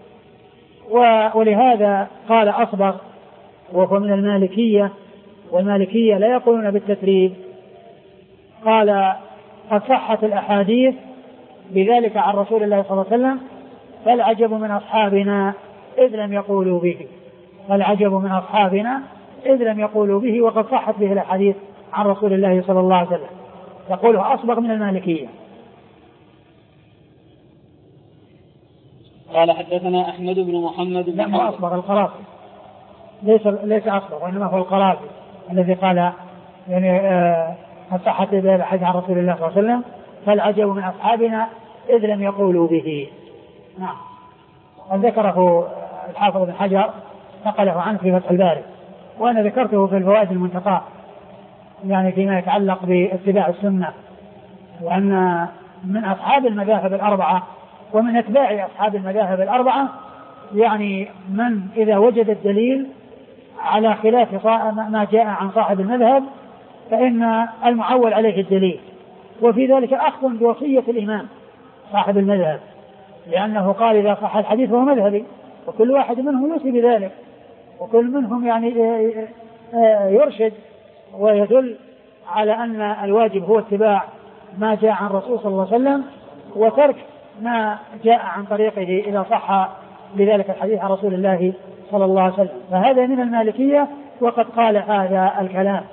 ولهذا قال أصبغ وهو من المالكية والمالكية لا يقولون بالتتريب قال قد صحت الأحاديث بذلك عن رسول الله صلى الله عليه وسلم فالعجب من أصحابنا إذ لم يقولوا به فالعجب من أصحابنا إذ لم يقولوا به وقد صحت به الأحاديث عن رسول الله صلى الله عليه وسلم. يقوله أصبغ من المالكية. قال حدثنا أحمد بن محمد بن لا أصبغ القرافي ليس ليس أصبغ وإنما هو القرافي الذي قال يعني آه قد صحت به الأحاديث عن رسول الله صلى الله عليه وسلم فالعجب من أصحابنا إذ لم يقولوا به. نعم. وذكره الحافظ بن حجر نقله عنه في فتح الباري وأنا ذكرته في الفوائد المنتقاة يعني فيما يتعلق باتباع السنة وأن من أصحاب المذاهب الأربعة ومن أتباع أصحاب المذاهب الأربعة يعني من إذا وجد الدليل على خلاف ما جاء عن صاحب المذهب فإن المعول عليه الدليل وفي ذلك أخذ بوصية الإمام صاحب المذهب لأنه قال إذا صح الحديث فهو مذهبي وكل واحد منهم يوصي بذلك وكل منهم يعني يرشد ويدل على أن الواجب هو اتباع ما جاء عن الرسول صلى الله عليه وسلم وترك ما جاء عن طريقه إذا صح بذلك الحديث عن رسول الله صلى الله عليه وسلم. فهذا من المالكية وقد قال هذا الكلام.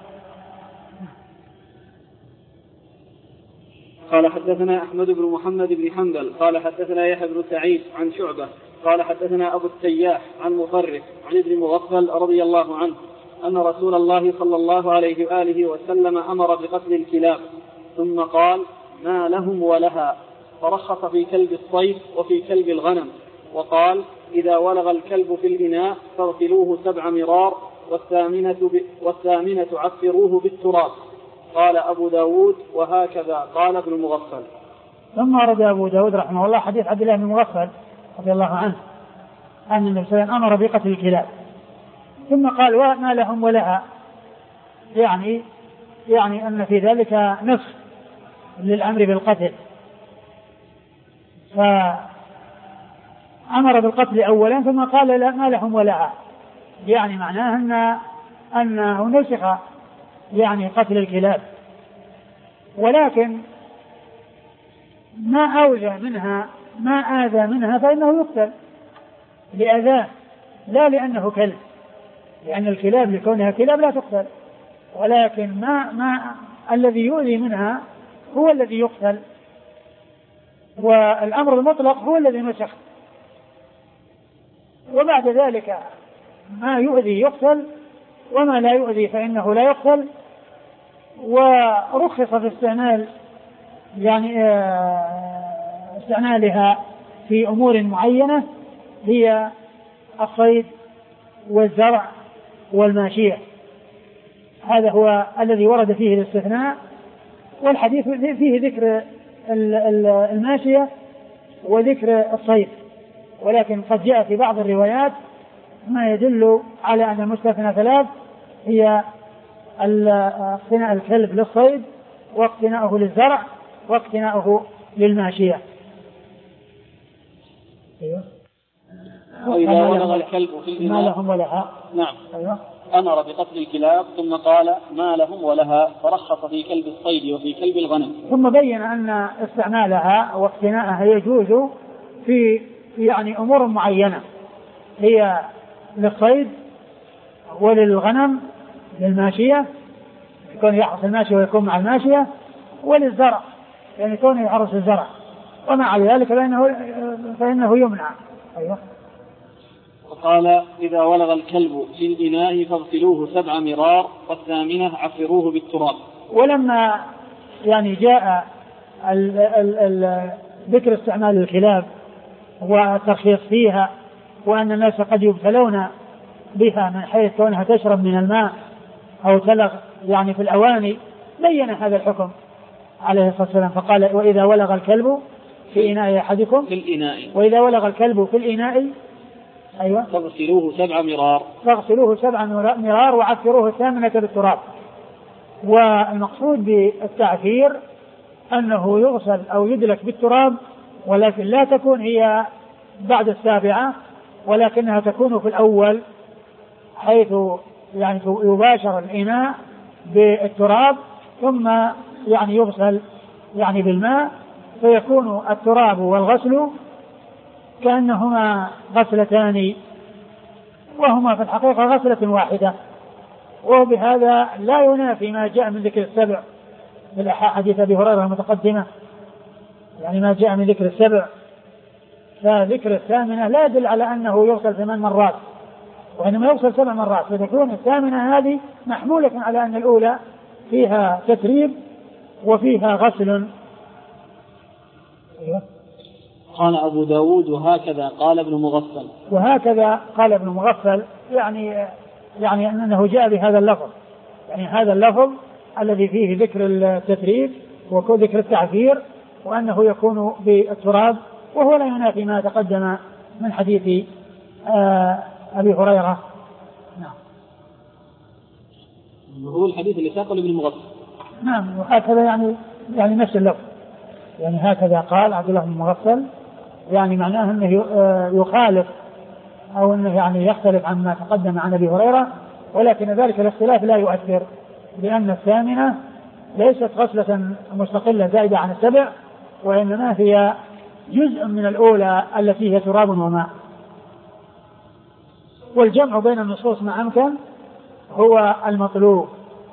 قال حدثنا أحمد بن محمد بن حنبل قال حدثنا يحيى بن سعيد عن شعبة قال حدثنا أبو التياح عن مطرف عن ابن مغفل رضي الله عنه أن رسول الله صلى الله عليه وآله وسلم أمر بقتل الكلاب ثم قال ما لهم ولها فرخص في كلب الصيد وفي كلب الغنم وقال إذا ولغ الكلب في الإناء فاغسلوه سبع مرار والثامنة, والثامنة عفروه بالتراب. قال أبو داود وهكذا قال ابن المغفل. ثم ورد أبو داود رحمه الله حديث عبد الله بن المغفل رضي الله عنه أن النبي صلى الله عليه وسلم أمر بقتل الكلاب ثم قال وما لهم ولها يعني يعني أن في ذلك نص للأمر بالقتل فأمر بالقتل أولا ثم قال لا ما لهم ولها يعني معناه أن أنه نسخ يعني قتل الكلاب ولكن ما أوجه منها ما آذى منها فإنه يقتل لأذاه لا لأنه كلب لأن الكلاب لكونها كلاب لا تقتل ولكن ما, ما الذي يؤذي منها هو الذي يقتل والأمر المطلق هو الذي نسخ وبعد ذلك ما يؤذي يقتل وما لا يؤذي فإنه لا يقتل. ورخص في استعمال يعني استعمالها في أمور معينة هي الصيد والزرع والماشية هذا هو الذي ورد فيه الاستثناء والحديث فيه ذكر الماشية وذكر الصيد، ولكن قد جاء في بعض الروايات ما يدل على أن المستثنى ثلاث هي اقتناء الكلب للصيد واقتناؤه للزرع واقتناؤه للماشية. أيوة. وإذا ولغ الكلب في الإناء ما لهم ولها. نعم. أيوة. أمر بقتل الكلاب ثم قال ما لهم ولها، فرخص في كلب الصيد وفي كلب الغنم. ثم بين أن استعمالها واقتناءها يجوز في يعني أمور معينة هي للصيد وللغنم للماشية يكون يحرس الماشية ويكون مع الماشية، وللزرع يعني يكون يحرس الزرع، ومع ذلك فإنه, فإنه يمنع. أيوة. وقال إذا ولغ الكلب في الإناء فاغسلوه سبع مرار والثامنة عفروه بالتراب. ولما يعني جاء ال ال ال ذكر استعمال الكلاب والترخيص فيها وأن الناس قد يبتلون بها من حيث كونها تشرب من الماء أو تلغ يعني في الأواني، بين هذا الحكم عليه الصلاة والسلام فقال وإذا ولغ الكلب في إناء أحدكم في الإناء وإذا ولغ الكلب في الإناء أيوة فاغسلوه سبع مرار فاغسلوه سبع مرار وعفروه الثامنة بالتراب. والمقصود بالتعفير أنه يغسل أو يدلك بالتراب، ولكن لا تكون هي بعد السابعة، ولكنها تكون في الأول حيث يعني يباشر الإناء بالتراب ثم يعني يغسل يعني بالماء، فيكون التراب والغسل كأنهما غسلتان وهما في الحقيقة غسلة واحدة. وبهذا لا ينافي ما جاء من ذكر السبع في الأحاديث أبي هريرة المتقدمة، يعني ما جاء من ذكر السبع، فذكر الثامنة لا يدل على أنه يغسل ثمان مرات، وإنما يغسل سبع مرات، فتكون الثامنة هذه محمولة على أن الأولى فيها تتريب وفيها غسل. قال أبو داود وهكذا قال ابن مغفل. وهكذا قال ابن مغفل يعني يعني أنه جاء بهذا اللفظ، يعني هذا اللفظ الذي فيه ذكر التتريب وذكر التعفير وأنه يكون بالتراب، وهو لا ينافي ما تقدم من حديث آه أبي هريرة. نعم. هو الحديث اللي ساقه ابن مغفل. نعم. وهكذا يعني يعني نفس اللفظ، يعني هكذا قال عبد الله بن مغفل، يعني معناه أنه يخالف أو أنه يعني يختلف عما تقدم عن أبي هريرة، ولكن ذلك الاختلاف لا يؤثر، لأن الثامنة ليست غسلة مستقلة زائدة عن السبع، وإنما هي جزء من الأولى التي هي تراب وماء. والجمع بين النصوص ما أمكن هو المطلوب.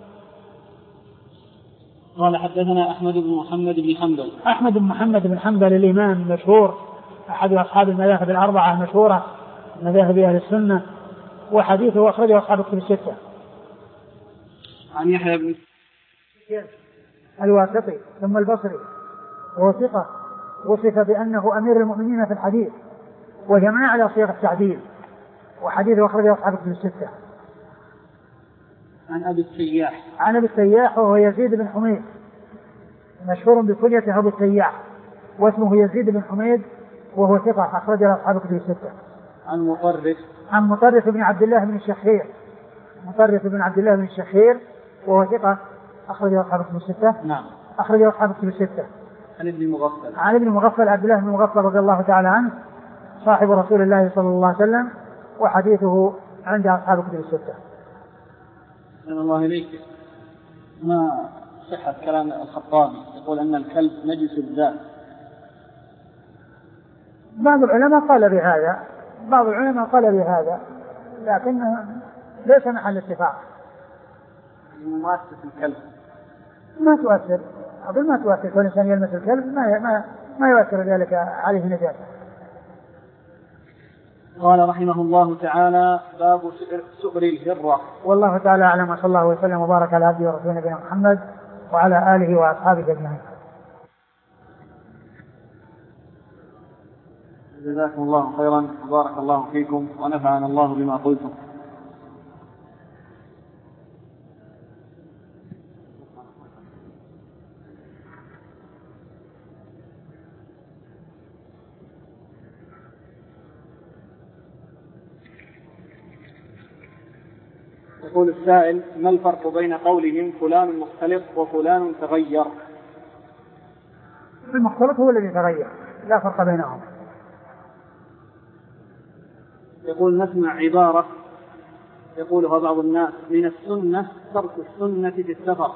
قال حدثنا أحمد بن محمد بن حنبل. أحمد بن محمد بن حنبل الإمام المشهور أحد أصحاب المذاهب الأربعة المشهورة مذاهب أهل السنة، وحديثه أخرجه أصحاب الكتب الستة. عن يحيى بن الواسطي ثم البصري وهو ثقة، وصف بأنه أمير المؤمنين في الحديث، وجماعة على صيغ التعديل، وحديثه أخرجه أصحاب الكتب الستة. عن أبي السياح. عن أبي السياح وهو يزيد بن حميد مشهور بكنيته أبو السياح، واسمه يزيد بن حميد وهو ثقة أخرجه أصحاب الكتب الستة. عن مطرف. عن مطرف بن عبد الله بن الشخير مطرف بن عبد الله بن الشخير وهو ثقة أخرجه أصحاب الكتب الستة. نعم. أخرجه أصحاب الكتب الستة. عن ابن مغفل. عن ابن مغفل عبد الله بن مغفل رضي الله تعالى عنه صاحب رسول الله صلى الله عليه وسلم، وحديثه عند أصحاب الكتب الستة. أحسن الله إليك. ما صحة كلام الخطابي يقول أن الكلب نجس الذات؟ بعض العلماء قال بهذا بعض العلماء قال بهذا لكنه ليس محل اتفاق. مماسة الكلب ما تؤثر، أقول ما تؤثر، كل إنسان يلمس الكلب ما ما ما يؤثر ذلك عليه نجاسة. قال رحمه الله تعالى باب سؤر الهرة. والله تعالى أعلم، وصلى الله وسلم وبارك على عبده ورسوله نبينا محمد وعلى آله وأصحابه أجمعين. جزاكم الله خيرا وبارك الله فيكم ونفعنا الله بما قلتم. يقول السائل: ما الفرق بين قولهم فلان مختلط وفلان تغير؟ المختلط هو الذي تغير، لا فرق بينهم. يقول: نسمع عبارة يقولها بعض الناس: من السنة ترك السنة في السفر،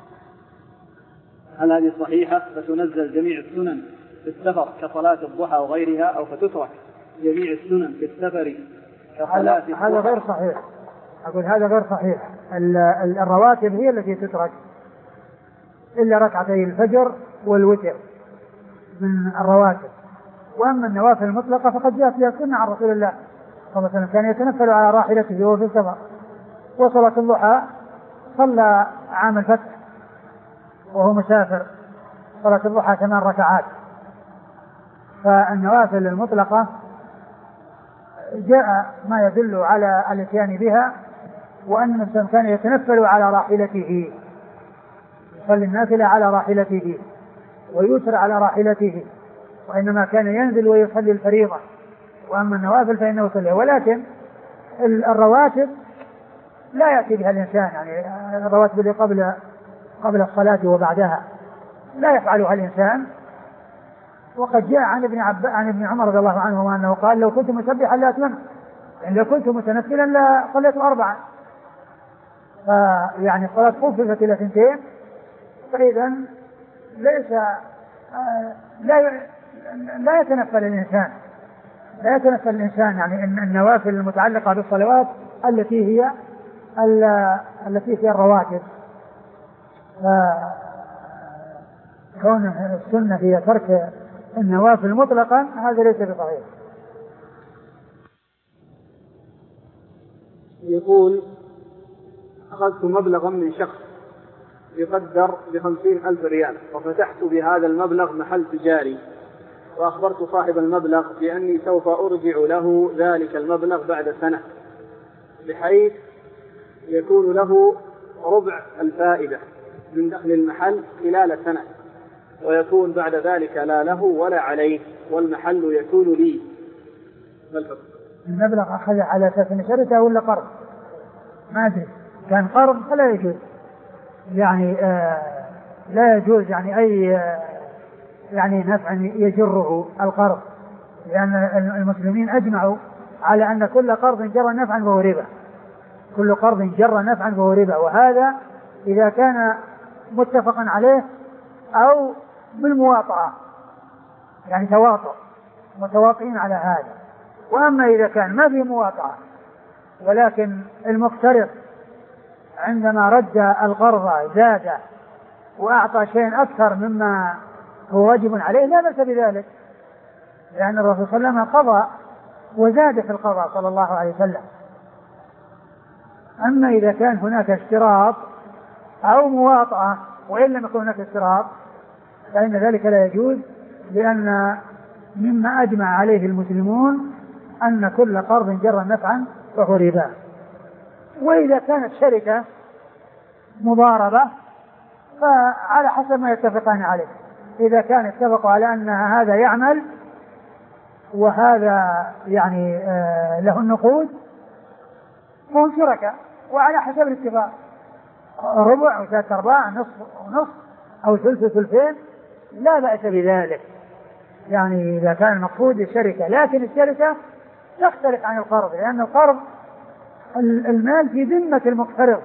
هل هذه صحيحة؟ فتنزل جميع السنن في السفر كصلاة الضحى وغيرها، أو فتترك جميع السنن في السفر كصلاة الضحى؟ هذا غير صحيح. أقول هذا غير صحيح. الرواتب هي التي تترك إلا ركعتي الفجر والوتر من الرواتب، وأما النوافل المطلقة فقد جاءت بها السنة عن رسول الله صلى الله عليه وسلم، كان يتنفل على راحلته وهو في السفر. وصلاة الضحى صلى عام الفتح وهو مسافر صلاة الضحى ثمان ركعات. فالنوافل المطلقة جاء ما يدل على الاتيان بها، وأن الإنسان كان يتنفل على راحلته، يصلي النافلة على راحلته ويسر على راحلته، وإنما كان ينزل ويصلي الفريضة. وأما النوافل فإنه يصلي، ولكن الرواتب لا يأتي بها الإنسان، يعني الرواتب اللي قبل قبل الصلاة وبعدها لا يفعلها الإنسان. وقد جاء عن ابن عب... عن ابن عمر رضي الله عنه أنه قال: لو كنت مسبحا لا أتممت، يعني لو كنت متنفلا لا صليت أربعا. فيعني الصلاة خففت إلى اثنتين، فإذا ليس لا لا يتنفل الإنسان لا يتنفل الإنسان يعني النوافل المتعلقة بالصلوات التي هي التي هي الرواتب. فكون السنة هي ترك النوافل مطلقا هذا ليس بصحيح. يقول: أخذت مبلغا من شخص يقدر بخمسين ألف ريال، وفتحت بهذا المبلغ محل تجاري، وأخبرت صاحب المبلغ بأني سوف أرجع له ذلك المبلغ بعد سنة، بحيث يكون له ربع الفائدة من دخل المحل خلال سنة، ويكون بعد ذلك لا له ولا عليه، والمحل يكون لي. ما الحكم؟ المبلغ أخذ على أساس أن شركة ولا قرض؟ ما أدري. كان قرض فلا يجوز، يعني آه لا يجوز يعني أي آه يعني نفع يجره القرض، لأن المسلمين أجمعوا على أن كل قرض جر نفعا فهو ربا، كل قرض جر نفعا فهو ربا. وهذا إذا كان متفقا عليه أو بالمواطأة، يعني تواطؤ، متواطئين على هذا. وأما إذا كان ما في مواطأة ولكن المقترض عندما رد القرض زاد وأعطى شيء أكثر مما هو واجب عليه لا بأس بذلك، لأن الرسول صلى الله عليه وسلم قضى وزاد في القضاء صلى الله عليه وسلم. أما إذا كان هناك اشتراط أو مواطأة وإن لم يكن هناك اشتراط فإن ذلك لا يجوز، لأن مما أجمع عليه المسلمون أن كل قرض جر نفعا فهو ربا. وإذا كانت شركة مضاربة فعلى حسب ما يتفقان عليه، إذا كان اتفقوا على أن هذا يعمل وهذا يعني آه له النقود فهم شركاء، وعلى حسب الاتفاق ربع أو ثلاثة أرباع نصف ونصف أو ثلث ثلثين لا بأس بذلك، يعني إذا كان المقصود الشركة. لكن الشركة تختلف عن القرض، لأن القرض المال في ذمة المقترض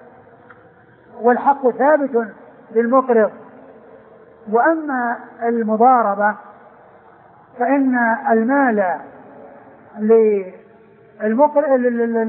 والحق ثابت للمقرض. وأما المضاربة فإن المال للمقرض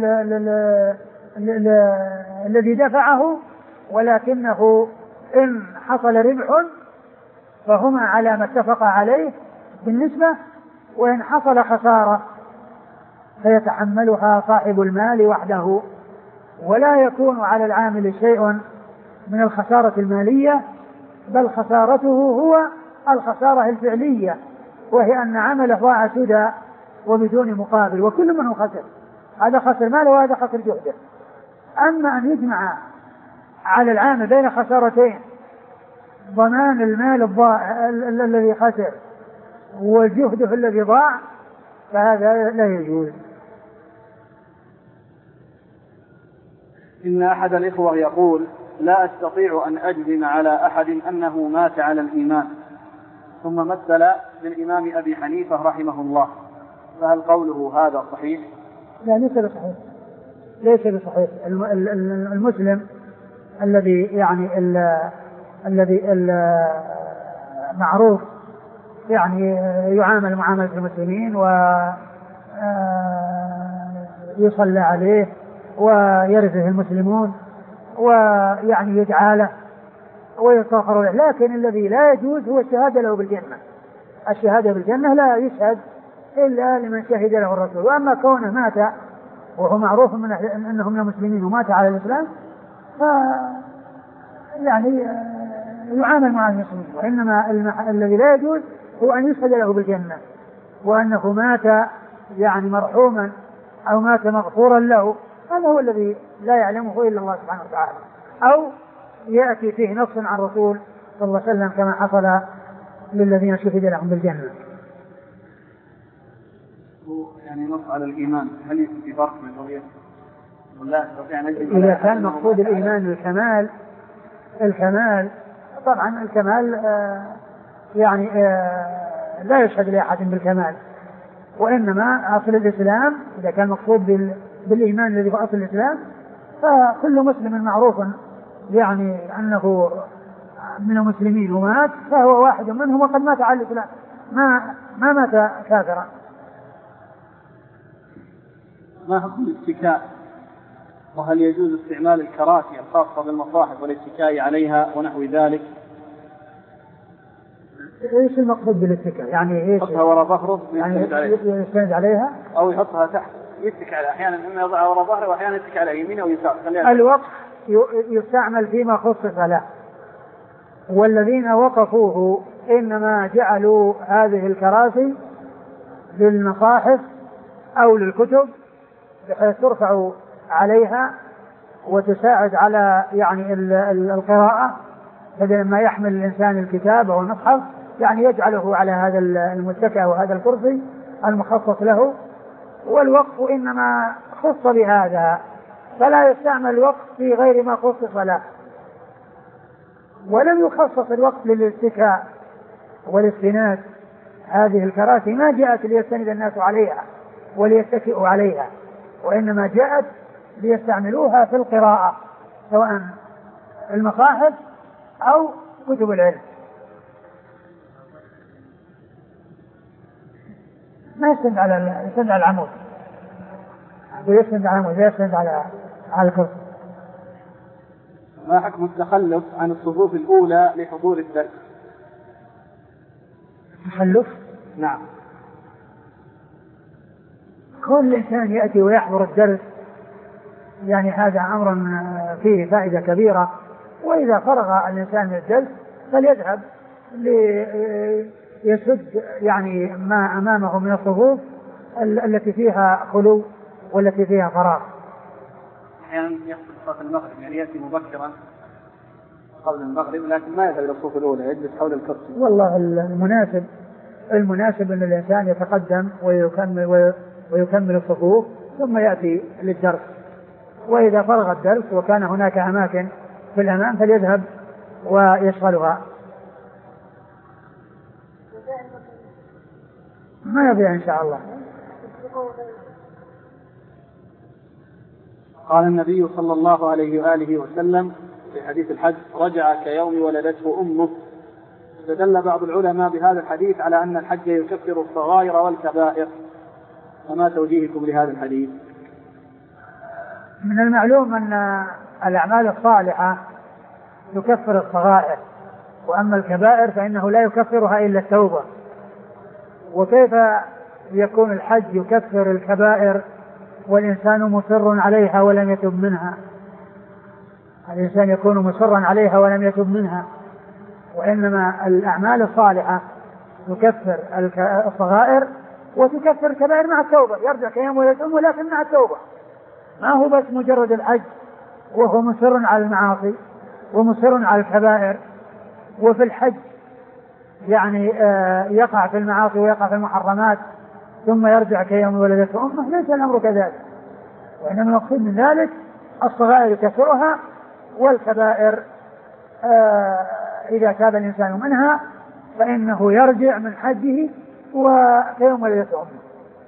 الذي دفعه، ولكنه إن حصل ربح فهما على ما اتفق عليه بالنسبة، وإن حصل خسارة فيتحملها صاحب المال وحده، ولا يكون على العامل شيء من الخسارة المالية، بل خسارته هو الخسارة الفعلية، وهي أن عمله ضاع سدى وبدون مقابل، وكل منه خسر، هذا خسر ماله وهذا خسر جهده. أما أن يجمع على العامل بين خسارتين، ضمان المال الضائع الذي خسر وجهده الذي ضاع، فهذا لا يجوز. إن أحد الإخوة يقول: لا أستطيع أن أجزم على أحد أنه مات على الإيمان، ثم مثل بالإمام أبي حنيفة رحمه الله، فهل قوله هذا صحيح؟ لا، ليس بصحيح، ليس بصحيح. المسلم الذي يعني الذي معروف يعني يعامل معاملة المسلمين ويصلى عليه ويرثه المسلمون ويعني يدعى له ويستغفر له، لكن الذي لا يجوز هو الشهادة له بالجنة. الشهادة بالجنة لا يشهد إلا لمن شهد له الرسول. وأما كونه مات وهو معروف من أنهم من المسلمين ومات على الإسلام ف يعني يعامل مع المسلمين. وإنما المح... الذي لا يجوز هو أن يشهد له بالجنة، وأنه مات يعني مرحوما أو مات مغفورا له، هذا هو الذي لا يعلمه إلا الله سبحانه وتعالى، أو يأتي فيه نص عن الرسول صلى الله عليه وسلم كما حصل للذين شهد لهم بالجنة. يعني نص على الإيمان، هل في فرق من رؤية ولا يعني إذا كان مقصود الإيمان الكمال الكمال طبعا الكمال آه يعني آه لا يشهد لأحد بالكمال، وإنما أصل الإسلام إذا كان مقصود بالإيمان الذي هو أصل الإسلام فكل مسلم معروف يعني أنه من المسلمين ومات فهو واحد منهم وقد مات على الإسلام، ما ما مات كافرا. ما حكم الاتكاء؟ وهل يجوز استعمال الكراسي الخاصة بالمصاحف والاتكاء عليها ونحو ذلك؟ ايش المقصود بالاتكاء؟ يعني ايش؟ يحطها وراء ظهره يعني يستند عليها او يحطها تحت يتكئ عليها، احيانا اما يضعها وراء ظهره واحيانا يتكئ على يمين او يسار. الوقف يستعمل فيما خصص له، والذين وقفوه انما جعلوا هذه الكراسي للمصاحف او للكتب بحيث ترفع عليها وتساعد على يعني القراءة، بدل ما يحمل الإنسان الكتاب أو المصحف يعني يجعله على هذا المتكئ وهذا الكرسي المخصص له. والوقف إنما خص بهذا، فلا يستعمل الوقف في غير ما خصص له. ولم يخصص الوقف للاتكاء والاستناد، هذه الكراسي ما جاءت ليستند الناس عليها وليتكئوا عليها، وإنما جاءت ليستعملوها في القراءة سواء المصاحف أو كتب العلم. ما يستند على يستند على العمود، ويستند على العمود يستند على على الكرسي. ما حكم التخلف عن الصفوف الأولى لحضور الدرس؟ تخلف؟ نعم. كل إنسان يأتي ويحضر الدرس يعني هذا أمر فيه فائدة كبيرة، وإذا فرغ الإنسان من الدرس فليذهب ليسد يعني ما أمامه من الصفوف التي فيها خلو والتي فيها فراغ. أحيانا يحصل صلاة المغرب يعني يأتي مبكرا قبل المغرب لكن ما يذهب إلى الصفوف الأولى، يجلس حول الكرسي. والله المناسب المناسب أن الإنسان يتقدم ويكمل ويكمل الصفوف ثم يأتي للدرس، وإذا فرغ الدرس وكان هناك أماكن في الأمام فليذهب ويشغلها. ما يضيع إن شاء الله. قال النبي صلى الله عليه وآله وسلم في حديث الحج: رجع كيوم ولدته أمه. فدل بعض العلماء بهذا الحديث على أن الحج يكفر الصغائر والكبائر، فما توجيهكم لهذا الحديث؟ من المعلوم أن الأعمال الصالحة تكفر الصغائر، وأما الكبائر فإنه لا يكفرها إلا التوبة. وكيف يكون الحج يكفر الكبائر والإنسان مصر عليها ولم يتب منها؟ الإنسان يكون مصرا عليها ولم يتب منها، وإنما الأعمال الصالحة تكفر الصغائر وتكفر الكبائر مع التوبة. يرجع كيوم ولدته ولكن مع التوبة، ما هو بس مجرد الحج وهو مصر على المعاصي ومصر على الكبائر، وفي الحج يعني يقع في المعاصي ويقع في المحرمات ثم يرجع كيوم ولدته أمه. ليس الأمر كذلك، وإنما المقصود من ذلك الصغائر يكفرها، والكبائر آه إذا تاب الإنسان منها فإنه يرجع من حجه ويوم ولدته أمه.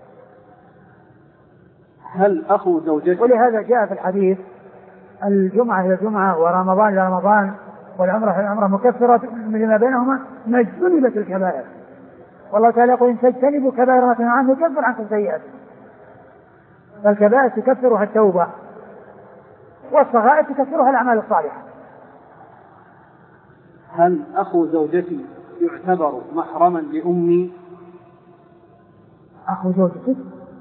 هل أخو زوجته؟ ولهذا جاء في الحديث الجمعة إلى الجمعة ورمضان إلى رمضان والعمرة إلى العمرة مكفرة لما بينهما ما اجتنبت الكبائر. والله تعالى يقول إن تجتنبوا كبائر ما تنهون عنه يكفر عنكم سيئاتكم. فالكبائر تكفرها التوبة، والصغائر تكفرها الأعمال الصالحة. هل أخو زوجتي يعتبر محرما لأمي؟ أخو زوجتك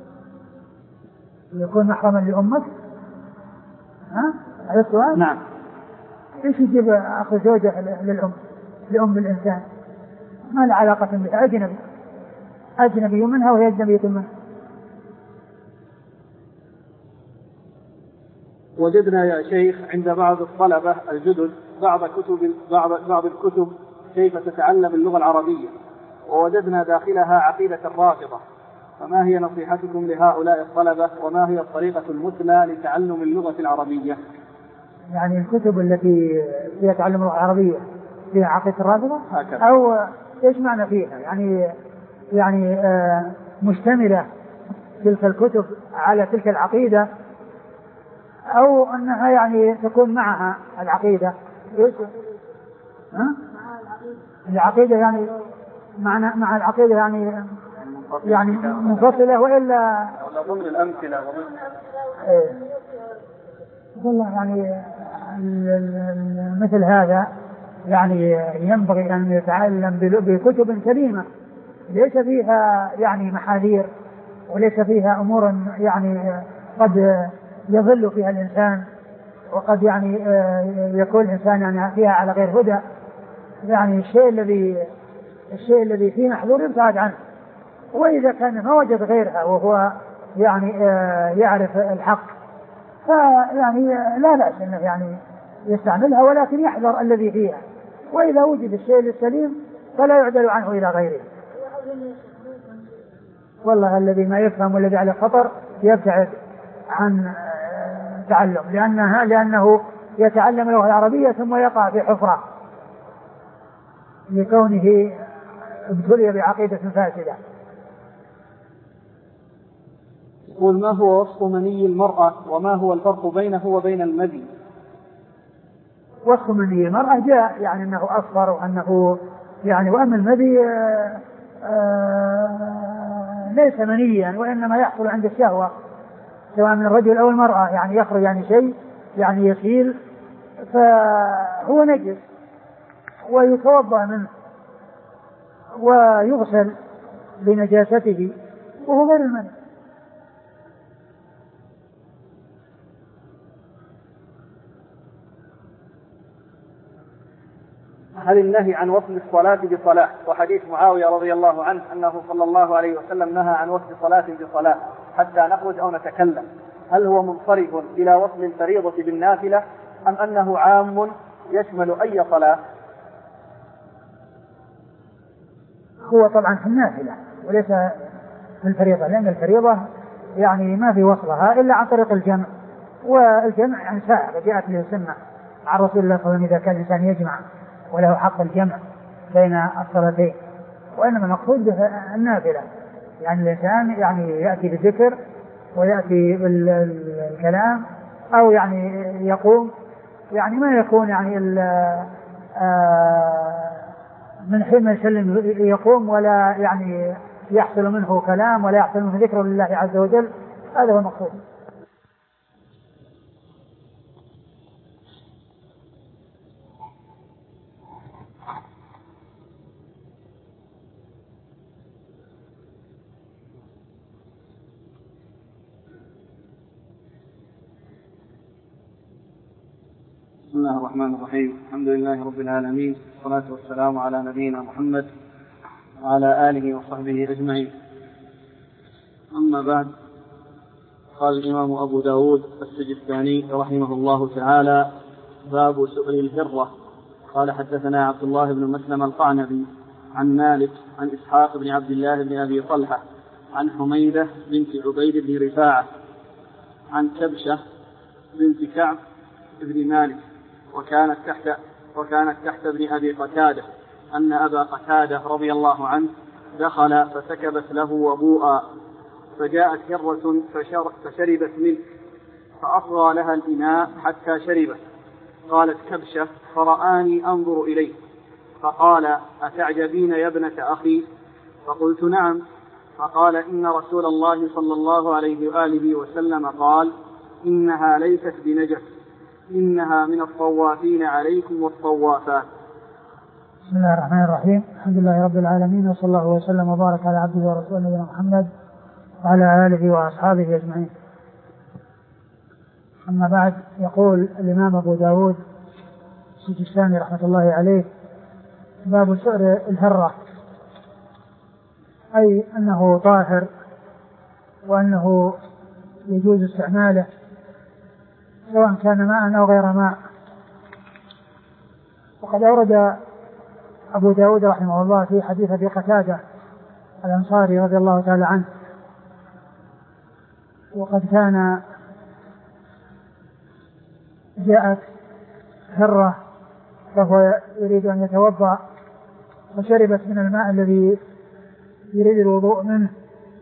يكون محرما لأمك؟ ها؟ هذا السؤال؟ نعم. إيش يجيب أخو زوجة للأم لأم الإنسان؟ ما له علاقة بها، أجنبي أجنبي منها وهي أجنبية منها. وجدنا يا شيخ عند بعض الطلبة الجدد بعض كتب بعض بعض الكتب كيف تتعلم اللغة العربية، ووجدنا داخلها عقيدة الرافضة، فما هي نصيحتكم لهؤلاء الطلبة وما هي الطريقة المثلى لتعلم اللغة العربية؟ يعني الكتب التي فيها تعلم اللغة العربية فيها عقيدة الرافضة هكذا. أو إيش معنى فيها؟ يعني يعني آه مشتملة تلك الكتب على تلك العقيدة، أو أنها يعني تكون معها العقيدة؟ ها؟ العقيدة يعني مع مع العقيدة يعني يعني منفصلة وإلا ضمن الأمثلة وضمن إيه. والله يعني مثل هذا يعني ينبغي أن يتعلم بكتب سليمة ليس فيها يعني محاذير وليس فيها أمور يعني قد يضل فيها الإنسان وقد يعني يكون الإنسان يعني فيها على غير هدى. يعني الشيء الذي الشيء الذي فيه محذور يبتعد عنه، وإذا كان ما وجد غيرها وهو يعني يعرف الحق فيعني لا بأس أنه يعني يستعملها، ولكن يحذر الذي فيها، وإذا وجد الشيء السليم فلا يعدل عنه إلى غيره. والله الذي ما يفهم والذي على خطر يبتعد عن تعلم، لأنها لأنه يتعلم اللغة العربية ثم يقع في حفرة لكونه ابتلي بعقيدة فاسدة. يقول ما هو وصف مني المرأة وما هو الفرق بينه وبين المذي؟ وصف مني المرأة جاء يعني أنه أصفر وأنه يعني، وأما المذي آآ آآ ليس منيا وإنما يحصل عند الشهوة سواء من الرجل أو المرأة، يعني يخرج يعني شيء يعني يسيل فهو نجس ويتوضأ منه ويغسل بنجاسته وهو غير المني. هل النهي عن وصل الصلاة بصلاة وحديث معاوية رضي الله عنه أنه صلى الله عليه وسلم نهى عن وصل صلاة بصلاة حتى نخرج أو نتكلم، هل هو منصرف إلى وصل الفريضة بالنافلة أم أنه عام يشمل أي صلاة؟ هو طبعا في النافلة وليس في الفريضة، لأن الفريضة يعني ما في وصلها إلا عن طريق الجمع، والجمع يعني ساعة جاءت له السنة عن رسول الله صلى الله عليه وسلم إذا كان الإنسان يجمع وله حق الجمع بين الصلاتين، وإنما المقصود به النافلة، يعني الإنسان يعني يأتي بالذكر ويأتي بالكلام أو يعني يقوم، يعني ما يكون يعني من حين ما يسلم يقوم ولا يعني يحصل منه كلام ولا يحصل منه ذكر لله عز وجل، هذا هو المقصود. بسم الله الرحمن الرحيم، الحمد لله رب العالمين، والصلاة والسلام على نبينا محمد وعلى آله وصحبه أجمعين. أما بعد، قال الإمام أبو داود السجستاني رحمه الله تعالى: باب سؤل الهرة. قال حدثنا عبد الله بن مسلم القعنبي عن مالك عن إسحاق بن عبد الله بن أبي طلحة عن حميدة بنت عبيد بن رفاعة عن كبشة بنت كعب بن مالك وكانت تحت وكانت تحت ابن أبي قتادة أن أبا قتادة رضي الله عنه دخل فسكبت له وضوءا، فجاءت هرة فشربت منه فأصغى لها الإناء حتى شربت. قالت كبشة فرآني أنظر إليه فقال أتعجبين يا ابنة أخي؟ فقلت نعم. فقال إن رسول الله صلى الله عليه وآله وسلم قال إنها ليست بنجس، إنها من الطوافين عليكم والطوافات. بسم الله الرحمن الرحيم. الحمد لله رب العالمين، وصلى الله وسلم وبارك على عبده ورسوله نبينا محمد وعلى آله وأصحابه أجمعين. أما بعد، يقول الإمام أبو داود السجستاني رحمة الله عليه: باب سؤر الهرة، أي أنه طاهر وأنه يجوز استعماله سواء كان ماء أو غير ماء. وقد أورد أبو داود رحمه الله في حديث أبي قتادة الأنصاري رضي الله تعالى عنه، وقد كان جاءت هرة فهو يريد أن يتوضأ فشربت من الماء الذي يريد الوضوء منه،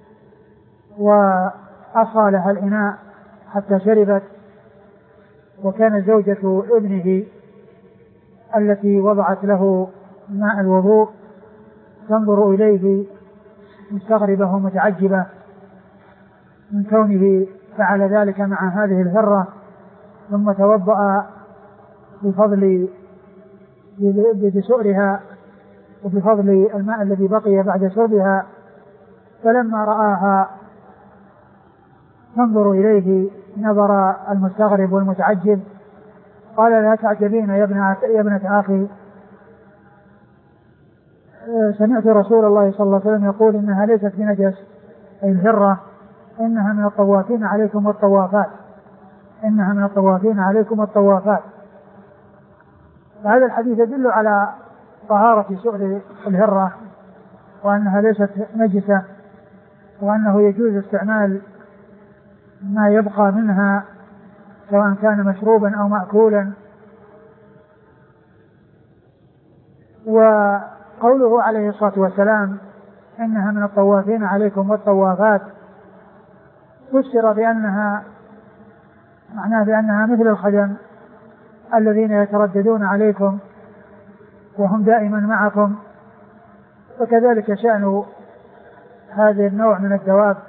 وأصغى لها الإناء حتى شربت، وكان زوجة ابنه التي وضعت له ماء الوضوء تنظر إليه مستغربة ومتعجبة من كونه فعل ذلك مع هذه الهرة، ثم توضأ بفضل بسؤرها وبفضل الماء الذي بقي بعد شربها. فلما رآها تنظر إليه نظر المستغرب والمتعجب قال: لا تعجبين يا ابنة أخي، سمعت رسول الله صلى الله عليه وسلم يقول إنها ليست بنجس، أي الهرة، إنها من الطوافين عليكم والطوافات، إنها من الطوافين عليكم والطوافات. فهذا الحديث يدل على طهارة سؤر الهرة، وأنها ليست نجسة، وأنه يجوز استعمال ما يبقى منها سواء كان مشروبا أو مأكولا. وقوله عليه الصلاة والسلام إنها من الطوافين عليكم والطوافات فسر بأنها معناه بأنها مثل الخدم الذين يترددون عليكم وهم دائما معكم، وكذلك شأن هذا النوع من الدواب،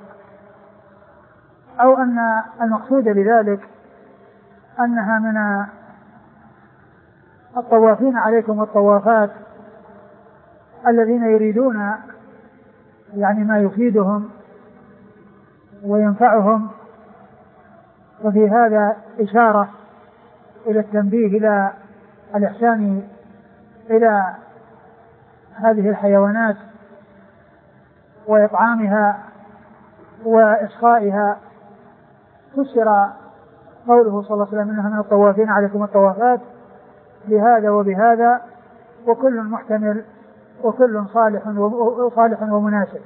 أو أن المقصود بذلك أنها من الطوافين عليكم والطوافات الذين يريدون يعني ما يفيدهم وينفعهم. وفي هذا إشارة إلى التنبيه إلى الإحسان إلى هذه الحيوانات وإطعامها وإسقائها. فسر قوله صلى الله عليه وسلم إنها من الطوافين عليكم الطوافات بهذا وبهذا، وكل محتمل وكل صالح وصالح ومناسب.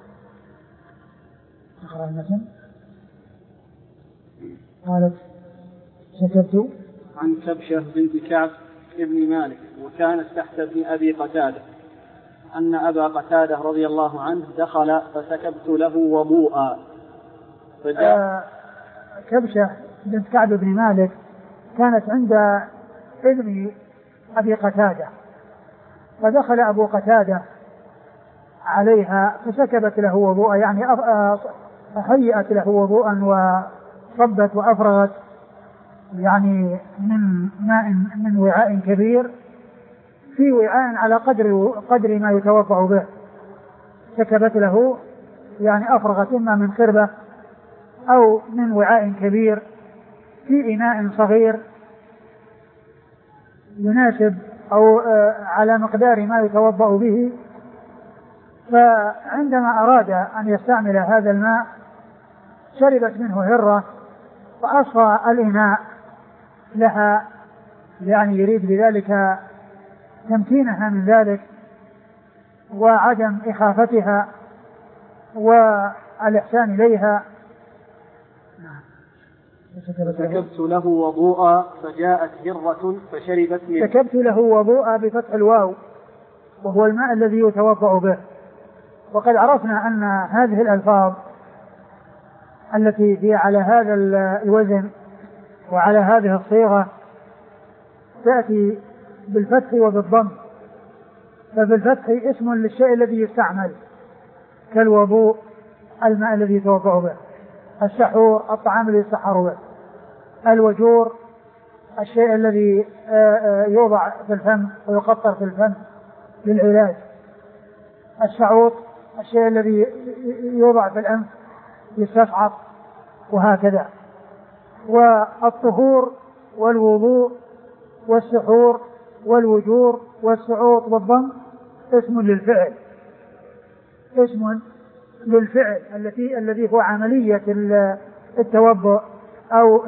قالت: سكبت عن كبشة بنت كعب ابن مالك وكانت تحت ابن أبي قتادة أن أبا قتادة رضي الله عنه دخل فسكبت له وضوءا. آه كبشة بنت كعب بن مالك كانت عند ابن أبي قتادة، فدخل أبو قتادة عليها فسكبت له وضوءا، يعني هيئت له وضوءا وصبت وأفرغت يعني من ماء من وعاء كبير في وعاء على قدر قدر ما يتوضأ به. سكبت له يعني أفرغت إما من قربة أو من وعاء كبير في إناء صغير يناسب أو على مقدار ما يتوضأ به. فعندما أراد أن يستعمل هذا الماء شربت منه هرة فأصفى الإناء لها، يعني يريد بذلك تمكينها من ذلك وعدم إخافتها والإحسان إليها. فسكبت له وضوءا فجاءت هرة فشربت منه. سكبت له وضوءا بفتح الواو وهو الماء الذي يتوضأ به. وقد عرفنا أن هذه الألفاظ التي هي على هذا الوزن وعلى هذه الصيغة تأتي بالفتح وبالضم. فبالفتح اسم للشيء الذي يستعمل كالوضوء الماء الذي يتوضأ به، السحور الطعام الذي يسحر به، الوجور الشيء الذي يوضع في الفم ويقطر في الفم للعلاج، الشعوط الشيء الذي يوضع في الأنف يستشعر، وهكذا. والطهور والوضوء والسحور والوجور والسعوط والضم اسم للفعل، اسم للفعل التي الذي هو عملية التوضؤ أو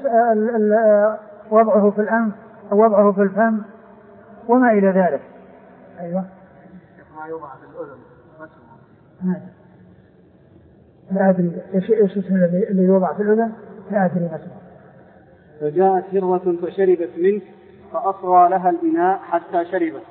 وضعه في الأنف أو وضعه في الفم وما إلى ذلك. أيوة. ما يوضع في الأذن لا أدري إيش إيش اسم اللي يوضع في الأذن، لا أدري اسمه. فجاءت هرة فشربت منه فأصغى لها الإناء حتى شربت.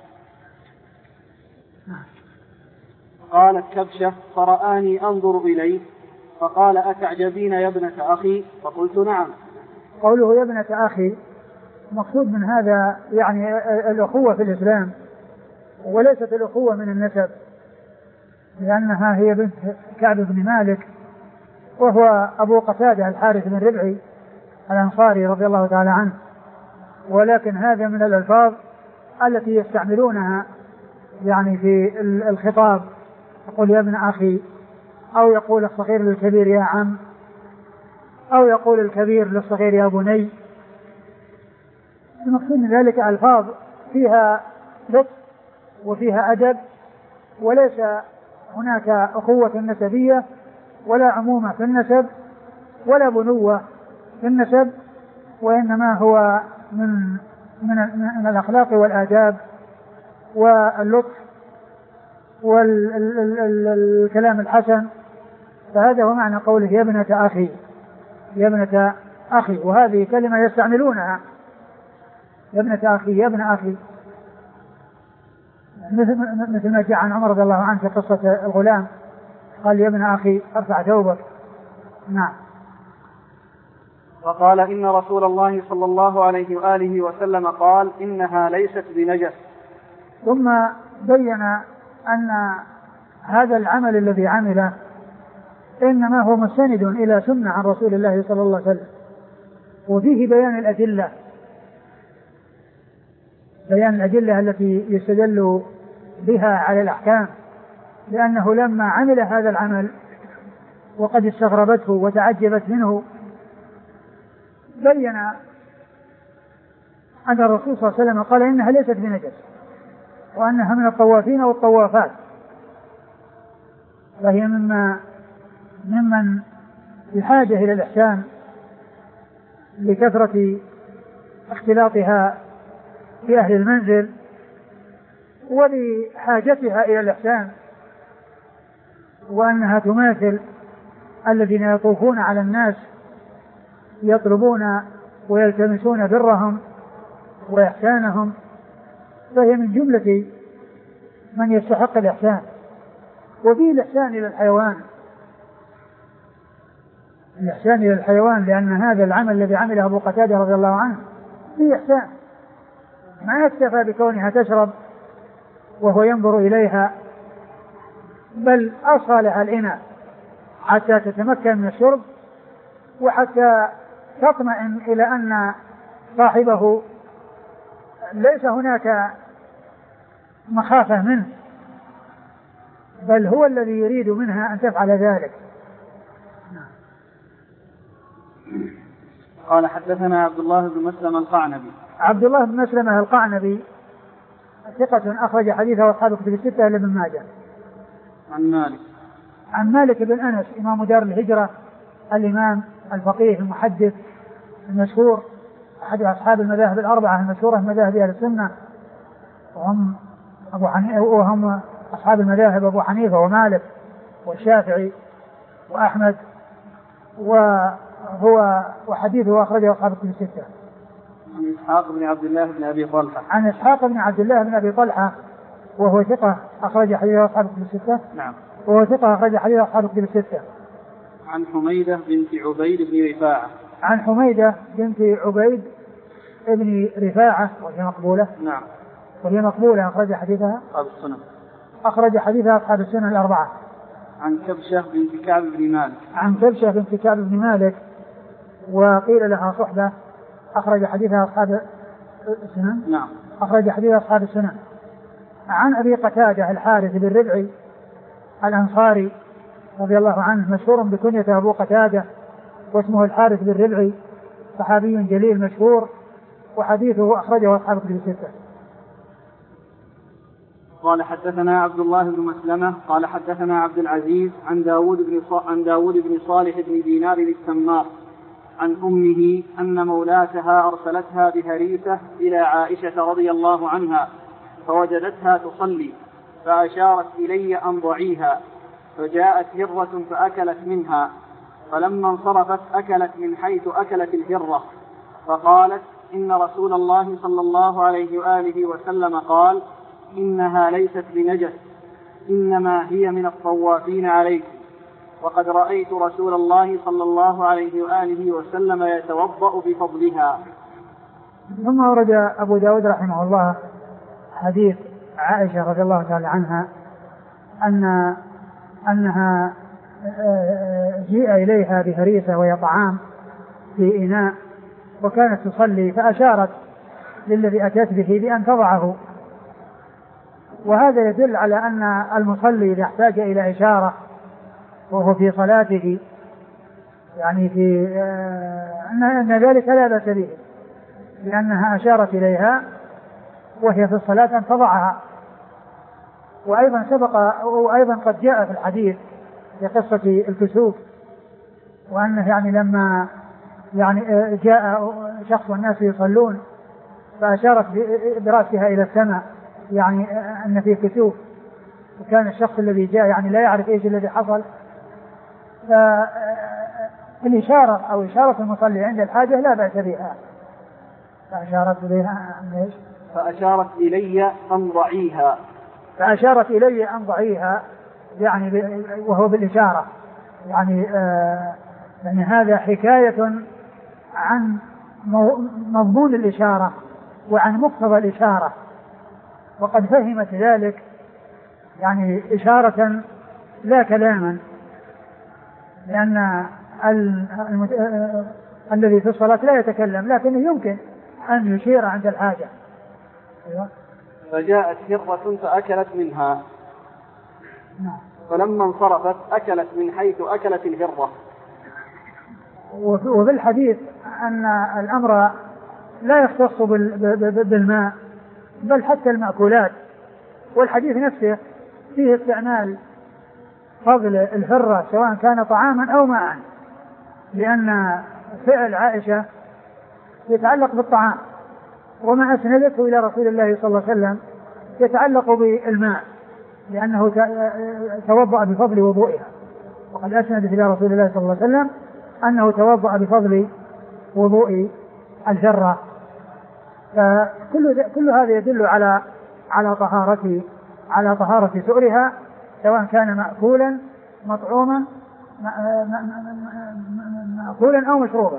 قالت كبشة فرآني أنظر إليه فقال أتعجبين يا ابنة أخي؟ فقلت نعم. قوله يا ابنة أخي مقصود من هذا يعني الأخوة في الإسلام، وليست الأخوة من النسب، لأنها هي بنت كعب بن مالك وهو أبو قتادة الحارث بن ربعي الأنصاري رضي الله تعالى عنه، ولكن هذا من الألفاظ التي يستعملونها يعني في الخطاب، يقول يا ابن أخي، أو يقول الصغير للكبير يا عم، أو يقول الكبير للصغير يا بني. المقصود من ذلك ألفاظ فيها لطف وفيها أدب، وليس هناك أخوة نسبية ولا عمومة في النسب ولا بنوة في النسب، وإنما هو من من, من الأخلاق والآداب واللطف والكلام الحسن. فهذا هو معنى قوله يا ابنة أخي، يا ابنة أخي، وهذه كلمة يستعملونها، يا ابنة أخي، يا ابن أخي، مثل مثل ما جاء عن عمر رضي الله عنه في قصة الغلام قال يا ابن أخي ارفع ثوبك. نعم. وقال إن رسول الله صلى الله عليه وآله وسلم قال إنها ليست بنجس. ثم بين أن هذا العمل الذي عمله إنما هو مستند إلى سنة عن رسول الله صلى الله عليه وسلم، وفيه بيان الأدلة، بيان الأدلة التي يستدل بها على الأحكام، لأنه لما عمل هذا العمل وقد استغربته وتعجبت منه بين أن الرسول صلى الله عليه وسلم قال إنها ليست بنجس، وأنها من الطوافين والطوافات، وهي مما ممن بحاجة إلى الإحسان لكثرة اختلاطها في أهل المنزل ولحاجتها إلى الإحسان، وأنها تماثل الذين يطوفون على الناس يطلبون ويلتمسون برهم وإحسانهم، فهي من جملة من يستحق الإحسان. وفيه الإحسان إلى الحيوان، الإحسان إلى الحيوان، لأن هذا العمل الذي عمله أبو قتادة رضي الله عنه فيه إحسان، ما يكتفى بكونها تشرب وهو ينظر إليها، بل أصغى لها الإناء حتى تتمكن من الشرب وحتى تطمئن إلى أن صاحبه ليس هناك مخافة منه، بل هو الذي يريد منها أن تفعل ذلك. قال حدثنا عبد الله بن مسلم القعنبي. عبد الله بن مسلم القعنبي ثقة أخرج حديثه أصحاب الكتب الستة إلا ابن ماجه. عن مالك. عن مالك بن أنس إمام دار الهجرة الإمام الفقيه المحدث المشهور، أحد أصحاب المذاهب الأربعة المشهورة من مذاهب أهل السنة، وهم أبو حنيفة، وهم أصحاب المذاهب أبو حنيفة ومالك والشافعي وأحمد هو وحديثه أخرجه أصحاب الكتب الستة. عن إسحاق بن عبد الله بن أبي طلحة. عن إسحاق بن عبد الله بن أبي طلحة وهو ثقة أخرج حديثه أصحاب الكتب الستة. نعم. وهو ثقة أخرج حديثه أصحاب الكتب الستة. عن حميدة بنت عبيد بن رفاعة. عن حميدة بنت عبيد بن رفاعة وهي مقبولة. نعم. وهي مقبولة أخرج حديثها أصحاب السنن. أخرج حديثها أصحاب السنن الأربعة. عن كبشة بنت كعب بن مالك. عن كبشة بنت كعب بن مالك وقيل لها صحبة أخرج حديثها أصحاب السنن. نعم. أخرج حديثها أصحاب السنن. عن أبي قتادة الحارث بن ربعي الأنصاري رضي الله عنه مشهور بكنية أبو قتادة واسمه الحارث بن ربعي صحابي جليل مشهور وحديثه أخرجه أصحاب الكتب الستة. قال حدثنا عبد الله بن مسلمة قال حدثنا عبد العزيز عن داود بن عن داود بن صالح بن دينار السمار عن أمه أن مولاتها أرسلتها بهريسة إلى عائشة رضي الله عنها فوجدتها تصلي فأشارت إلي أن ضعيها فجاءت هرة فأكلت منها فلما انصرفت أكلت من حيث أكلت الهرة فقالت إن رسول الله صلى الله عليه وآله وسلم قال إنها ليست بنجس إنما هي من الطوافين عليكم وقد رأيت رسول الله صلى الله عليه وآله وسلم يتوضأ بفضلها. ثم ورد أبو داود رحمه الله حديث عائشة رضي الله تعالى عنها أن أنها جيء إليها بهريسة وهي طعام في إناء وكانت تصلي فأشارت للذي أتت به بأن تضعه، وهذا يدل على أن المصلي إذا احتاج إلى إشارة وهو في صلاته يعني في أن ذلك لا بأس به لأنها أشارت إليها وهي في الصلاة أن تضعها. وأيضا سبق وأيضا قد جاء في الحديث في قصة الكسوف وأنه يعني لما يعني جاء شخص والناس يصلون فأشارت برأسها إلى السماء يعني أن في كسوف وكان الشخص الذي جاء يعني لا يعرف إيش الذي حصل. فالإشارة أو إشارة المصلي عند الحاجة لا بأس بها. فأشارت إليها إيش؟ فأشارت إلي أن ضعيها. فأشارت إلي أن ضعيها يعني وهو بالإشارة يعني آه يعني هذا حكاية عن مضمون الإشارة وعن مقتضى الإشارة، وقد فهمت ذلك يعني إشارة لا كلاما، لأن المت... آه الذي في الصلاة لا يتكلم لكنه يمكن أن يشير عند الحاجة. أيوة. فجاءت هرة فأكلت منها. نعم. فلما انصرفت أكلت من حيث أكلت الهرة. وفي الحديث أن الأمر لا يختص بالماء بل حتى المأكولات، والحديث نفسه فيه استعمال فضل الهرة سواء كان طعاما أو ماء، لأن فعل عائشة يتعلق بالطعام وما أسندته إلى رسول الله صلى الله عليه وسلم يتعلق بالماء لأنه توضأ بفضل وضوئها، وقد أسندت إلى رسول الله صلى الله عليه وسلم أنه توضأ بفضل وضوء الهرة. فكل كل هذا يدل على على طهارة على طهارة سؤرها سواء كان مأكولا مطعوما مأكولا أو مشروبا.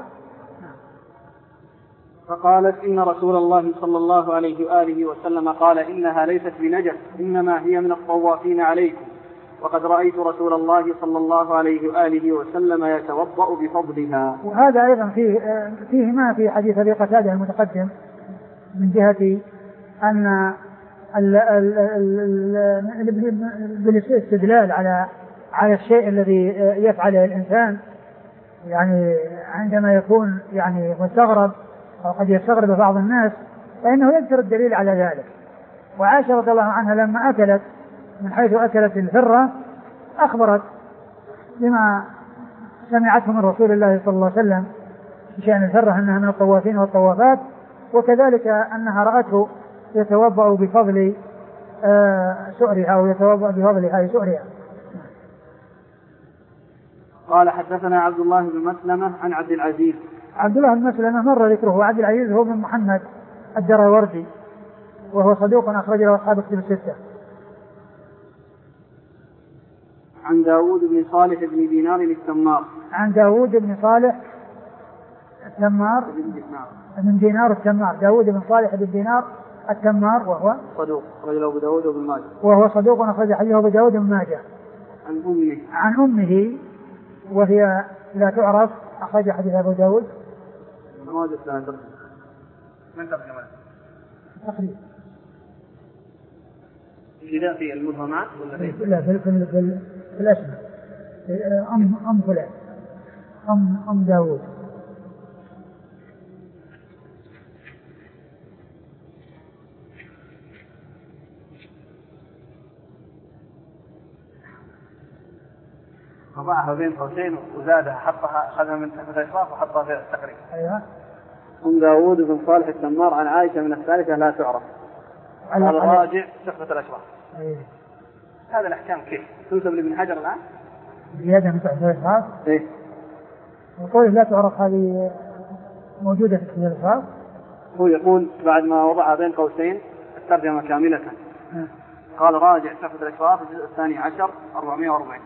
فقالت إن رسول الله صلى الله عليه وآله وسلم قال إنها ليست بنجس إنما هي من الطوافين عليكم وقد رأيت رسول الله صلى الله عليه وآله وسلم يتوضأ بفضلها. وهذا أيضا فيه, فيه ما في حديث أبي قتادة المتقدم من جهة أن بالاستدلال على على الشيء الذي يفعله الإنسان يعني عندما يكون يعني مستغرب أو قد يستغرب بعض الناس فإنه يذكر الدليل على ذلك. وعائشة رضي الله عنها لما أكلت من حيث أكلت الهرة أخبرت بما سمعته من رسول الله صلى الله عليه وسلم بشأن الهرة أنها من الطوافين والطوافات، وكذلك أنها رأته يتوضأ بفضل سؤرها أو يتوضأ بفضل هذه سؤرها. قال حدثنا عبد الله بن مسلمة عن عبد العزيز. عبد الله بن مسلمة مر ذكره. وعبد العزيز هو بن محمد الدراوردي وهو صدوق أخرج له أصحاب الكتب الستة. عن داود بن صالح بن دينار التمار. عن داود بن صالح التمار من دينار التمار. داود بن صالح بن دينار التمار وهو صدوق أخرج له أبو داود وابن ماجه. وهو صدوق أخرج حديثه أبو داود وابن ماجه. عن أمه. عن أمه وهي لا تعرف أخرج حديث أبو داود. ما وجدت لها ترجمة. من ترجمة؟ تقريبا. كذا في المبهمات ولا في؟ لا في في في الأسماء. أم أم فلان. أم أم داود. وضعها بين قوسين وزادها حطها أخذها من تحت الإشراف وحطها في التقريب. أيوة. أم داود بن صالح التمار عن عائشة من الثالثة لا تعرف. على الراجع تحت الإشراف. أيوة. هذا الأحكام كيف؟ تنسب لابن حجر الآن؟ زيادة من تحت الإشراف. إيه. وقوله لا تعرف هذه موجودة في الإشراف. هو يقول بعد ما وضعها بين قوسين الترجمة كاملة. م. قال راجع تحت الإشراف الجزء الثاني عشر أربعمائة وأربعين.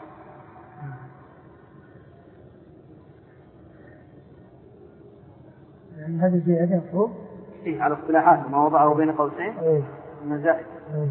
يعني هذه زيادة فوق. إيه على اصطلاحات ما وضعه بين قوسين. إيه. مزائد. إيه.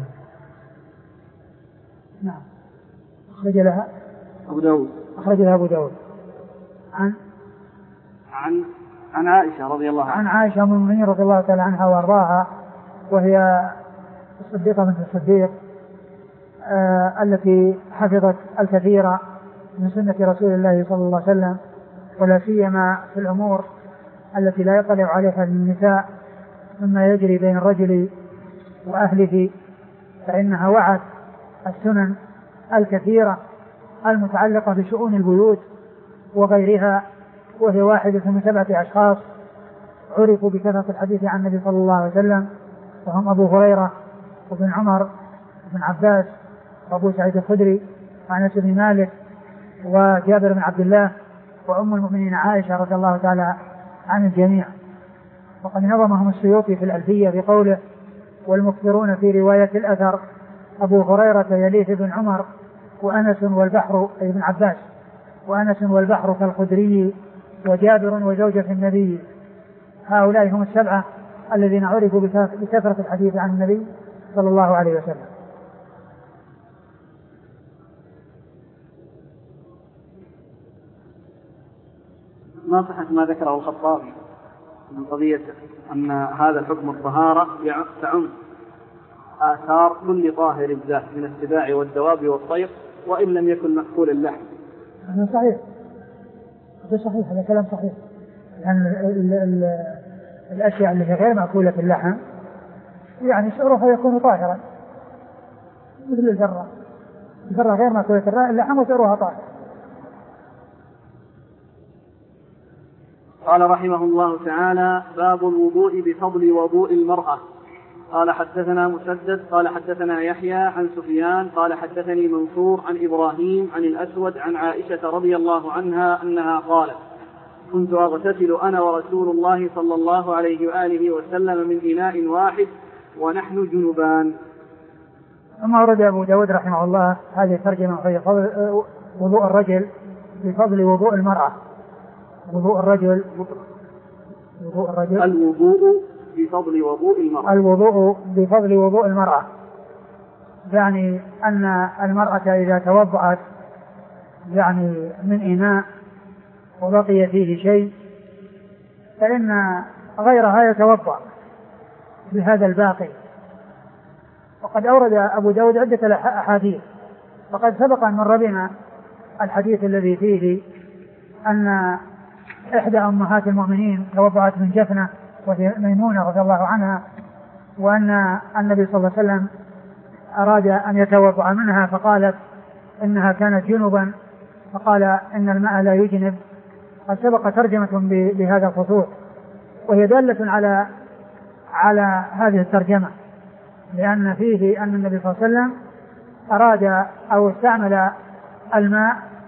نعم. أخرج لها أبو داود. أخرج لها أبو داود. عن عن عن عائشة رضي الله عنها. عن عائشة أم المؤمنين رضي الله تعالى عنها وأرضاها وهي الصديقة بنت الصديق آه التي حفظت الكثير من سنة رسول الله صلى الله عليه وسلم ولا سيما في الأمور التي لا يطلع عليها النساء مما يجري بين الرجل وأهله فإنها وعت السنن الكثيرة المتعلقة بشؤون البيوت وغيرها وهي واحدة من سبعة أشخاص عرفوا بكثرة الحديث عن النبي صلى الله عليه وسلم وهم أبو هريرة وابن عمر وابن عباس وأبو سعيد الخدري وأنس بن مالك وجابر بن عبد الله وأم المؤمنين عائشة رضي الله تعالى عن الجميع. وقد نظمهم السيوطي في الألفية بقوله والمكثرون في رواية الأثر أبو هريرة يليه بن عمر وأنس والبحر أي ابن عباس وأنس والبحر كالخدري وجابر وزوجة النبي. هؤلاء هم السبعة الذين عرفوا بكثرة الحديث عن النبي صلى الله عليه وسلم. ما صحة ما ذكره الخطابي من قضية أن هذا الحكم الطهارة تعم آثار كل طاهر الذات من السباع والدواب والطير وإن لم يكن مأكول اللحم. هذا صحيح. هذا صحيح. هذا كلام صحيح. لأن ال ال الأشياء التي غير مأكولة اللحم يعني شعرها يكون طاهرا مثل الذرة. الذرة غير مأكولة اللحم وشعرها طاهر. قال رحمه الله تعالى باب الوضوء بفضل وضوء المرأة. قال حدثنا مسدد قال حدثنا يحيى عن سفيان قال حدثني منصور عن إبراهيم عن الأسود عن عائشة رضي الله عنها أنها قالت كنت أغتسل أنا ورسول الله صلى الله عليه وآله وسلم من إناء واحد ونحن جنبان. ثم أورد أبو داود رحمه الله هذه الترجمة في فضل وضوء الرجل بفضل وضوء المرأة. وضوء الرجل وضوء الرجل الوضوء بفضل وضوء المرأة. الوضوء بفضل وضوء المرأة يعني أن المرأة إذا توضأت يعني من إناء وبقي فيه شيء فإن غيرها يتوضأ بهذا الباقي. وقد أورد أبو داود عدة أحاديث وقد سبق أن مر بنا الحديث الذي فيه أن إحدى أمهات المؤمنين توضأت من جفنة وهي ميمونة رضي الله عنها وأن النبي صلى الله عليه وسلم أراد أن يتوضأ منها فقالت إنها كانت جنبا فقال إن الماء لا يجنب. قد سبق ترجمة بهذا الخصوص وهي دالة على على هذه الترجمة لأن فيه أن النبي صلى الله عليه وسلم أراد أو استعمل الماء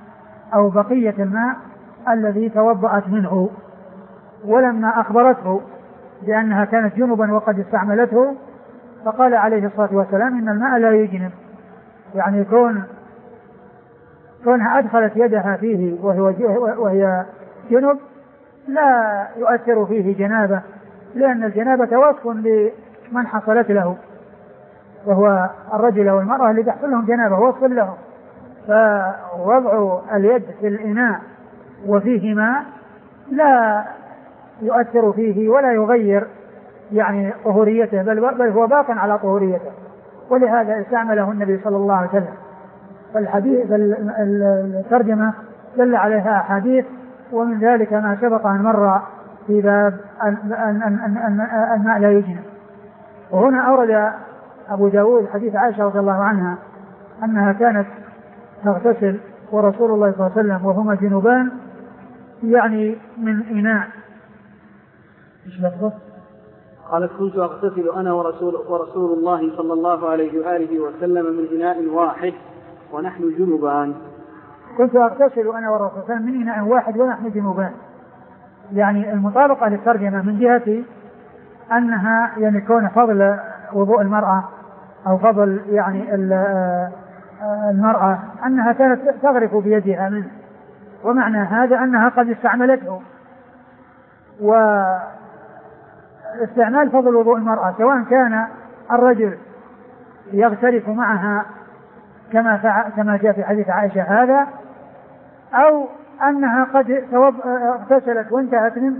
أو بقية الماء الذي توضأت منه. ولما أخبرته بأنها كانت جنبا وقد استعملته فقال عليه الصلاة والسلام إن الماء لا يجنب، يعني كون كونها أدخلت يدها فيه وهي جنب لا يؤثر فيه جنابة، لأن الجنابة وصف لمن حصلت له وهو الرجل والمرأة اللي تحصل لهم جنابة وصف لهم، فوضع اليد في الإناء وفيه ماء لا يؤثر فيه ولا يغير يعني طهوريته، بل, بل هو باق على طهوريته، ولهذا استعمله النبي صلى الله عليه وسلم. فالحديث الترجمة دل عليها أحاديث، ومن ذلك ما سبق أن مر في باب الماء لا يجنب. وهنا أورد أبو داود حديث عائشة رضي الله عنها أنها كانت تغتسل ورسول الله صلى الله عليه وسلم وهما جنوبان، يعني من إناء. إيش لفظه؟ قالت كنت أغتسل أنا ورسول, ورسول الله صلى الله عليه وآله وسلم من إناء واحد ونحن جنوبان. كنت أغتسل أنا ورسول الله من إناء واحد ونحن جنوبان، يعني المطابقة للترجمة من جهة أنها يعني كون فضل وضوء المرأة أو فضل يعني المرأة أنها كانت تغرف بيدها منه، ومعنى هذا أنها قد استعملته. واستعمال فضل وضوء المرأة سواء كان الرجل يغترف معها كما كما جاء في حديث عائشة هذا، أو أنها قد اغتسلت وانتهت من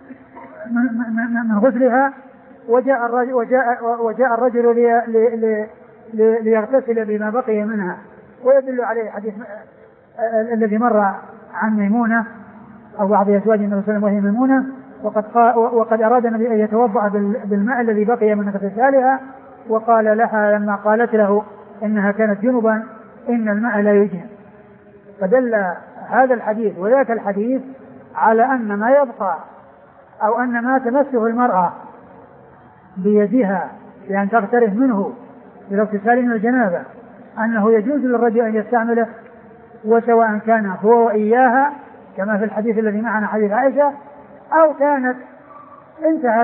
من غسلها وجاء الرجل وجاء وجاء الرجل لي لي لي ليغتسل بما بقي منها. ويدل عليه حديث الذي مر عن ميمونة أو بعض أزواج النبي صلى الله عليه وسلم وهي ميمونة، وقد وقد أراد النبي أن يتوضأ بالماء الذي بقي من اغتسالها، وقال لها لما قالت له إنها كانت جنبا إن الماء لا يجنب. فدل هذا الحديث وذاك الحديث على أن ما يبقى أو أن ما تمسه المرأة بيدها بأن تغترف منه بالاغتسال من الجنابة أنه يجوز للرجل أن يستعمله، وسواء كان هو وإياها كما في الحديث الذي معنا حديث عائشة، أو كانت انتهت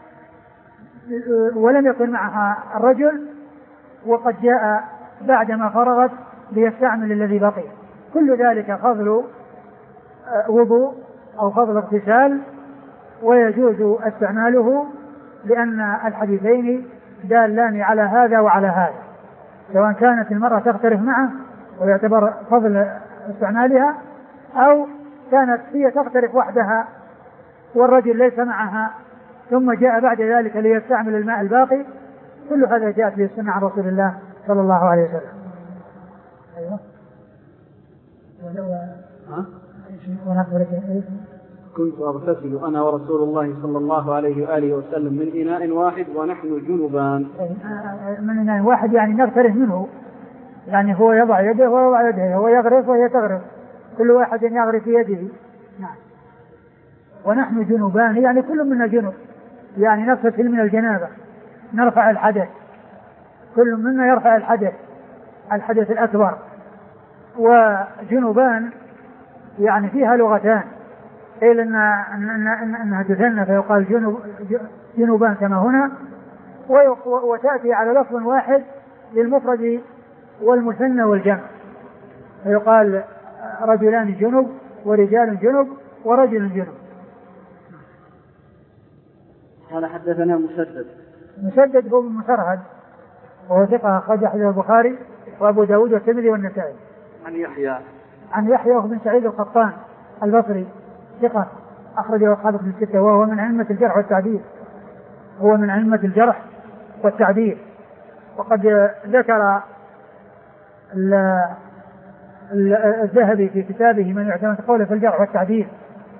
ولم يكن معها الرجل وقد جاء بعدما فرغت ليستعمل الذي بقي. كل ذلك فضل وضوء أو فضل اغتسال، ويجوز استعماله لأن الحديثين دالان على هذا وعلى هذا، سواء كانت المرأة تغترف معه ويعتبر فضل استعمالها، أو كانت هي تغترف وحدها والرجل ليس معها ثم جاء بعد ذلك ليستعمل الماء الباقي. كل هذا جاءت به السنة عن رسول الله صلى الله عليه وسلم. أيوة. كنت أغتسل أنا ورسول الله صلى الله عليه وآله وسلم من إناء واحد ونحن جنبان. من إناء واحد يعني نغترف منه، يعني هو يضع يده وهو يضع يده، هو يغرف وهي تغرف، كل واحد يغرف في يده. نعم. ونحن جنبان يعني كل منا جنب، يعني نغتسل من الجنابة، نرفع الحدث، كل منا يرفع الحدث الحدث الأكبر. وجنبان يعني فيها لغتان، قيل إن أنها تثنى فيقال جنب جنبان كما هنا، وتأتي على لفظ واحد للمفرد والمثنى والجمع، فيقال رجلان جنب ورجال جنب ورجل جنب. قال حدثنا مسدد. مسدد هو مسرهد وهو ثقة أخرج حديث البخاري وأبو داود والترمذي والنسائي. عن يحيى عن يحيى بن سعيد القطان البصري ثقة أخرجه أصحاب الكتب الستة، وهو من أئمة الجرح والتعديل، هو من أئمة الجرح والتعديل. وقد ذكر الذهبي في كتابه من يعتمد قوله في الجرح والتعديل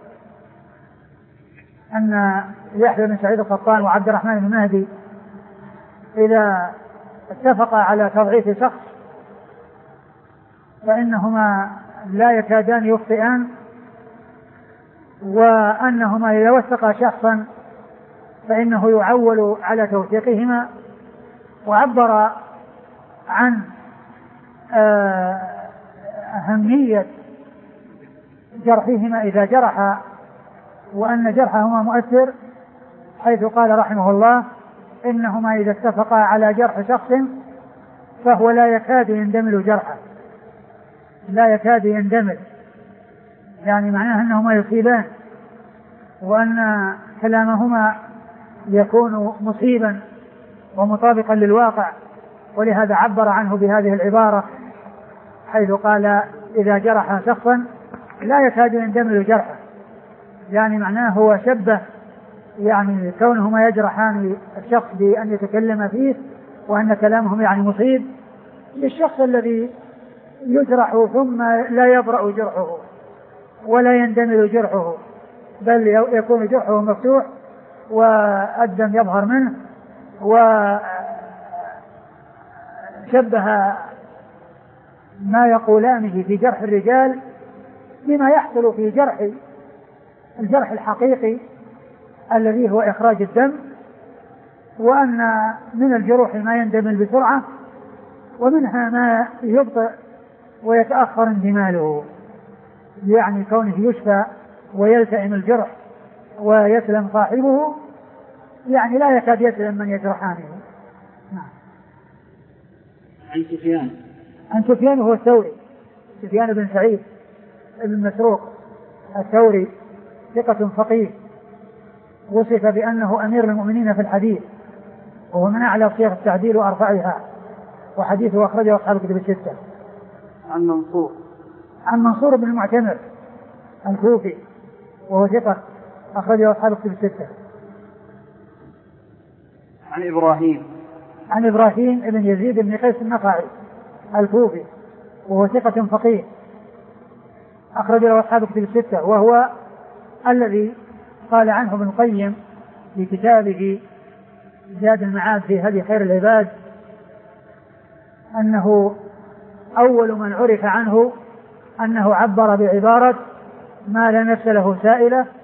أن يحيى بن سعيد القطان وعبد الرحمن بن مهدي إذا اتفقا على تضعيف شخص فإنهما لا يكادان يخطئان، وأنهما إذا وثقا شخصا فإنه يعول على توثيقهما. وعبر عن أهمية جرحهما إذا جرح، وأن جرحهما مؤثر، حيث قال رحمه الله إنهما إذا اتفقا على جرح شخص فهو لا يكاد يندمل جرحه، لا يكاد يندمل، يعني معناه أنهما يصيبان، وأن كلامهما يكون مصيبا ومطابقا للواقع، ولهذا عبر عنه بهذه العبارة حيث قال إذا جرح شخصا لا يكاد يندمل جرحه، يعني معناه هو شبه يعني كونهما يجرحان الشخص بأن يتكلم فيه وأن كلامهم يعني مصيب للشخص الذي يجرح ثم لا يبرأ جرحه ولا يندمل جرحه، بل يكون جرحه مفتوح والدم يظهر منه. وشبه ما يقولانه في جرح الرجال بما يحصل في جرح الجرح الحقيقي الذي هو إخراج الدم، وأن من الجروح ما يندمل بسرعة ومنها ما يبطئ ويتأخر اندماله، يعني كونه يشفى ويلتئم الجرح ويسلم صاحبه، يعني لا يكاد يسلم من يجرحانه. نعم. عن سفيان عن سفيان هو الثوري، سفيان بن سعيد بن مسروق الثوري، ثقة فقيه، وصف بأنه أمير المؤمنين في الحديث، وهو من أعلى صيغ التعديل وأرفعها، وحديثه أخرجه أصحاب الكتب الستة. عن منصور عن منصور بن المعتمر الكوفي، وهو ثقة أخرجه أصحاب الكتب الستة. عن إبراهيم عن إبراهيم بن يزيد بن قيس النخعي الكوفي، وهو ثقة فقيه أخرجه أصحاب الكتب الستة، وهو الذي قال عنه ابن القيم في كتابه زاد المعاد في هدي خير العباد أنه أول من عرف عنه أنه عبر بعبارة ما لا نفس له سائلة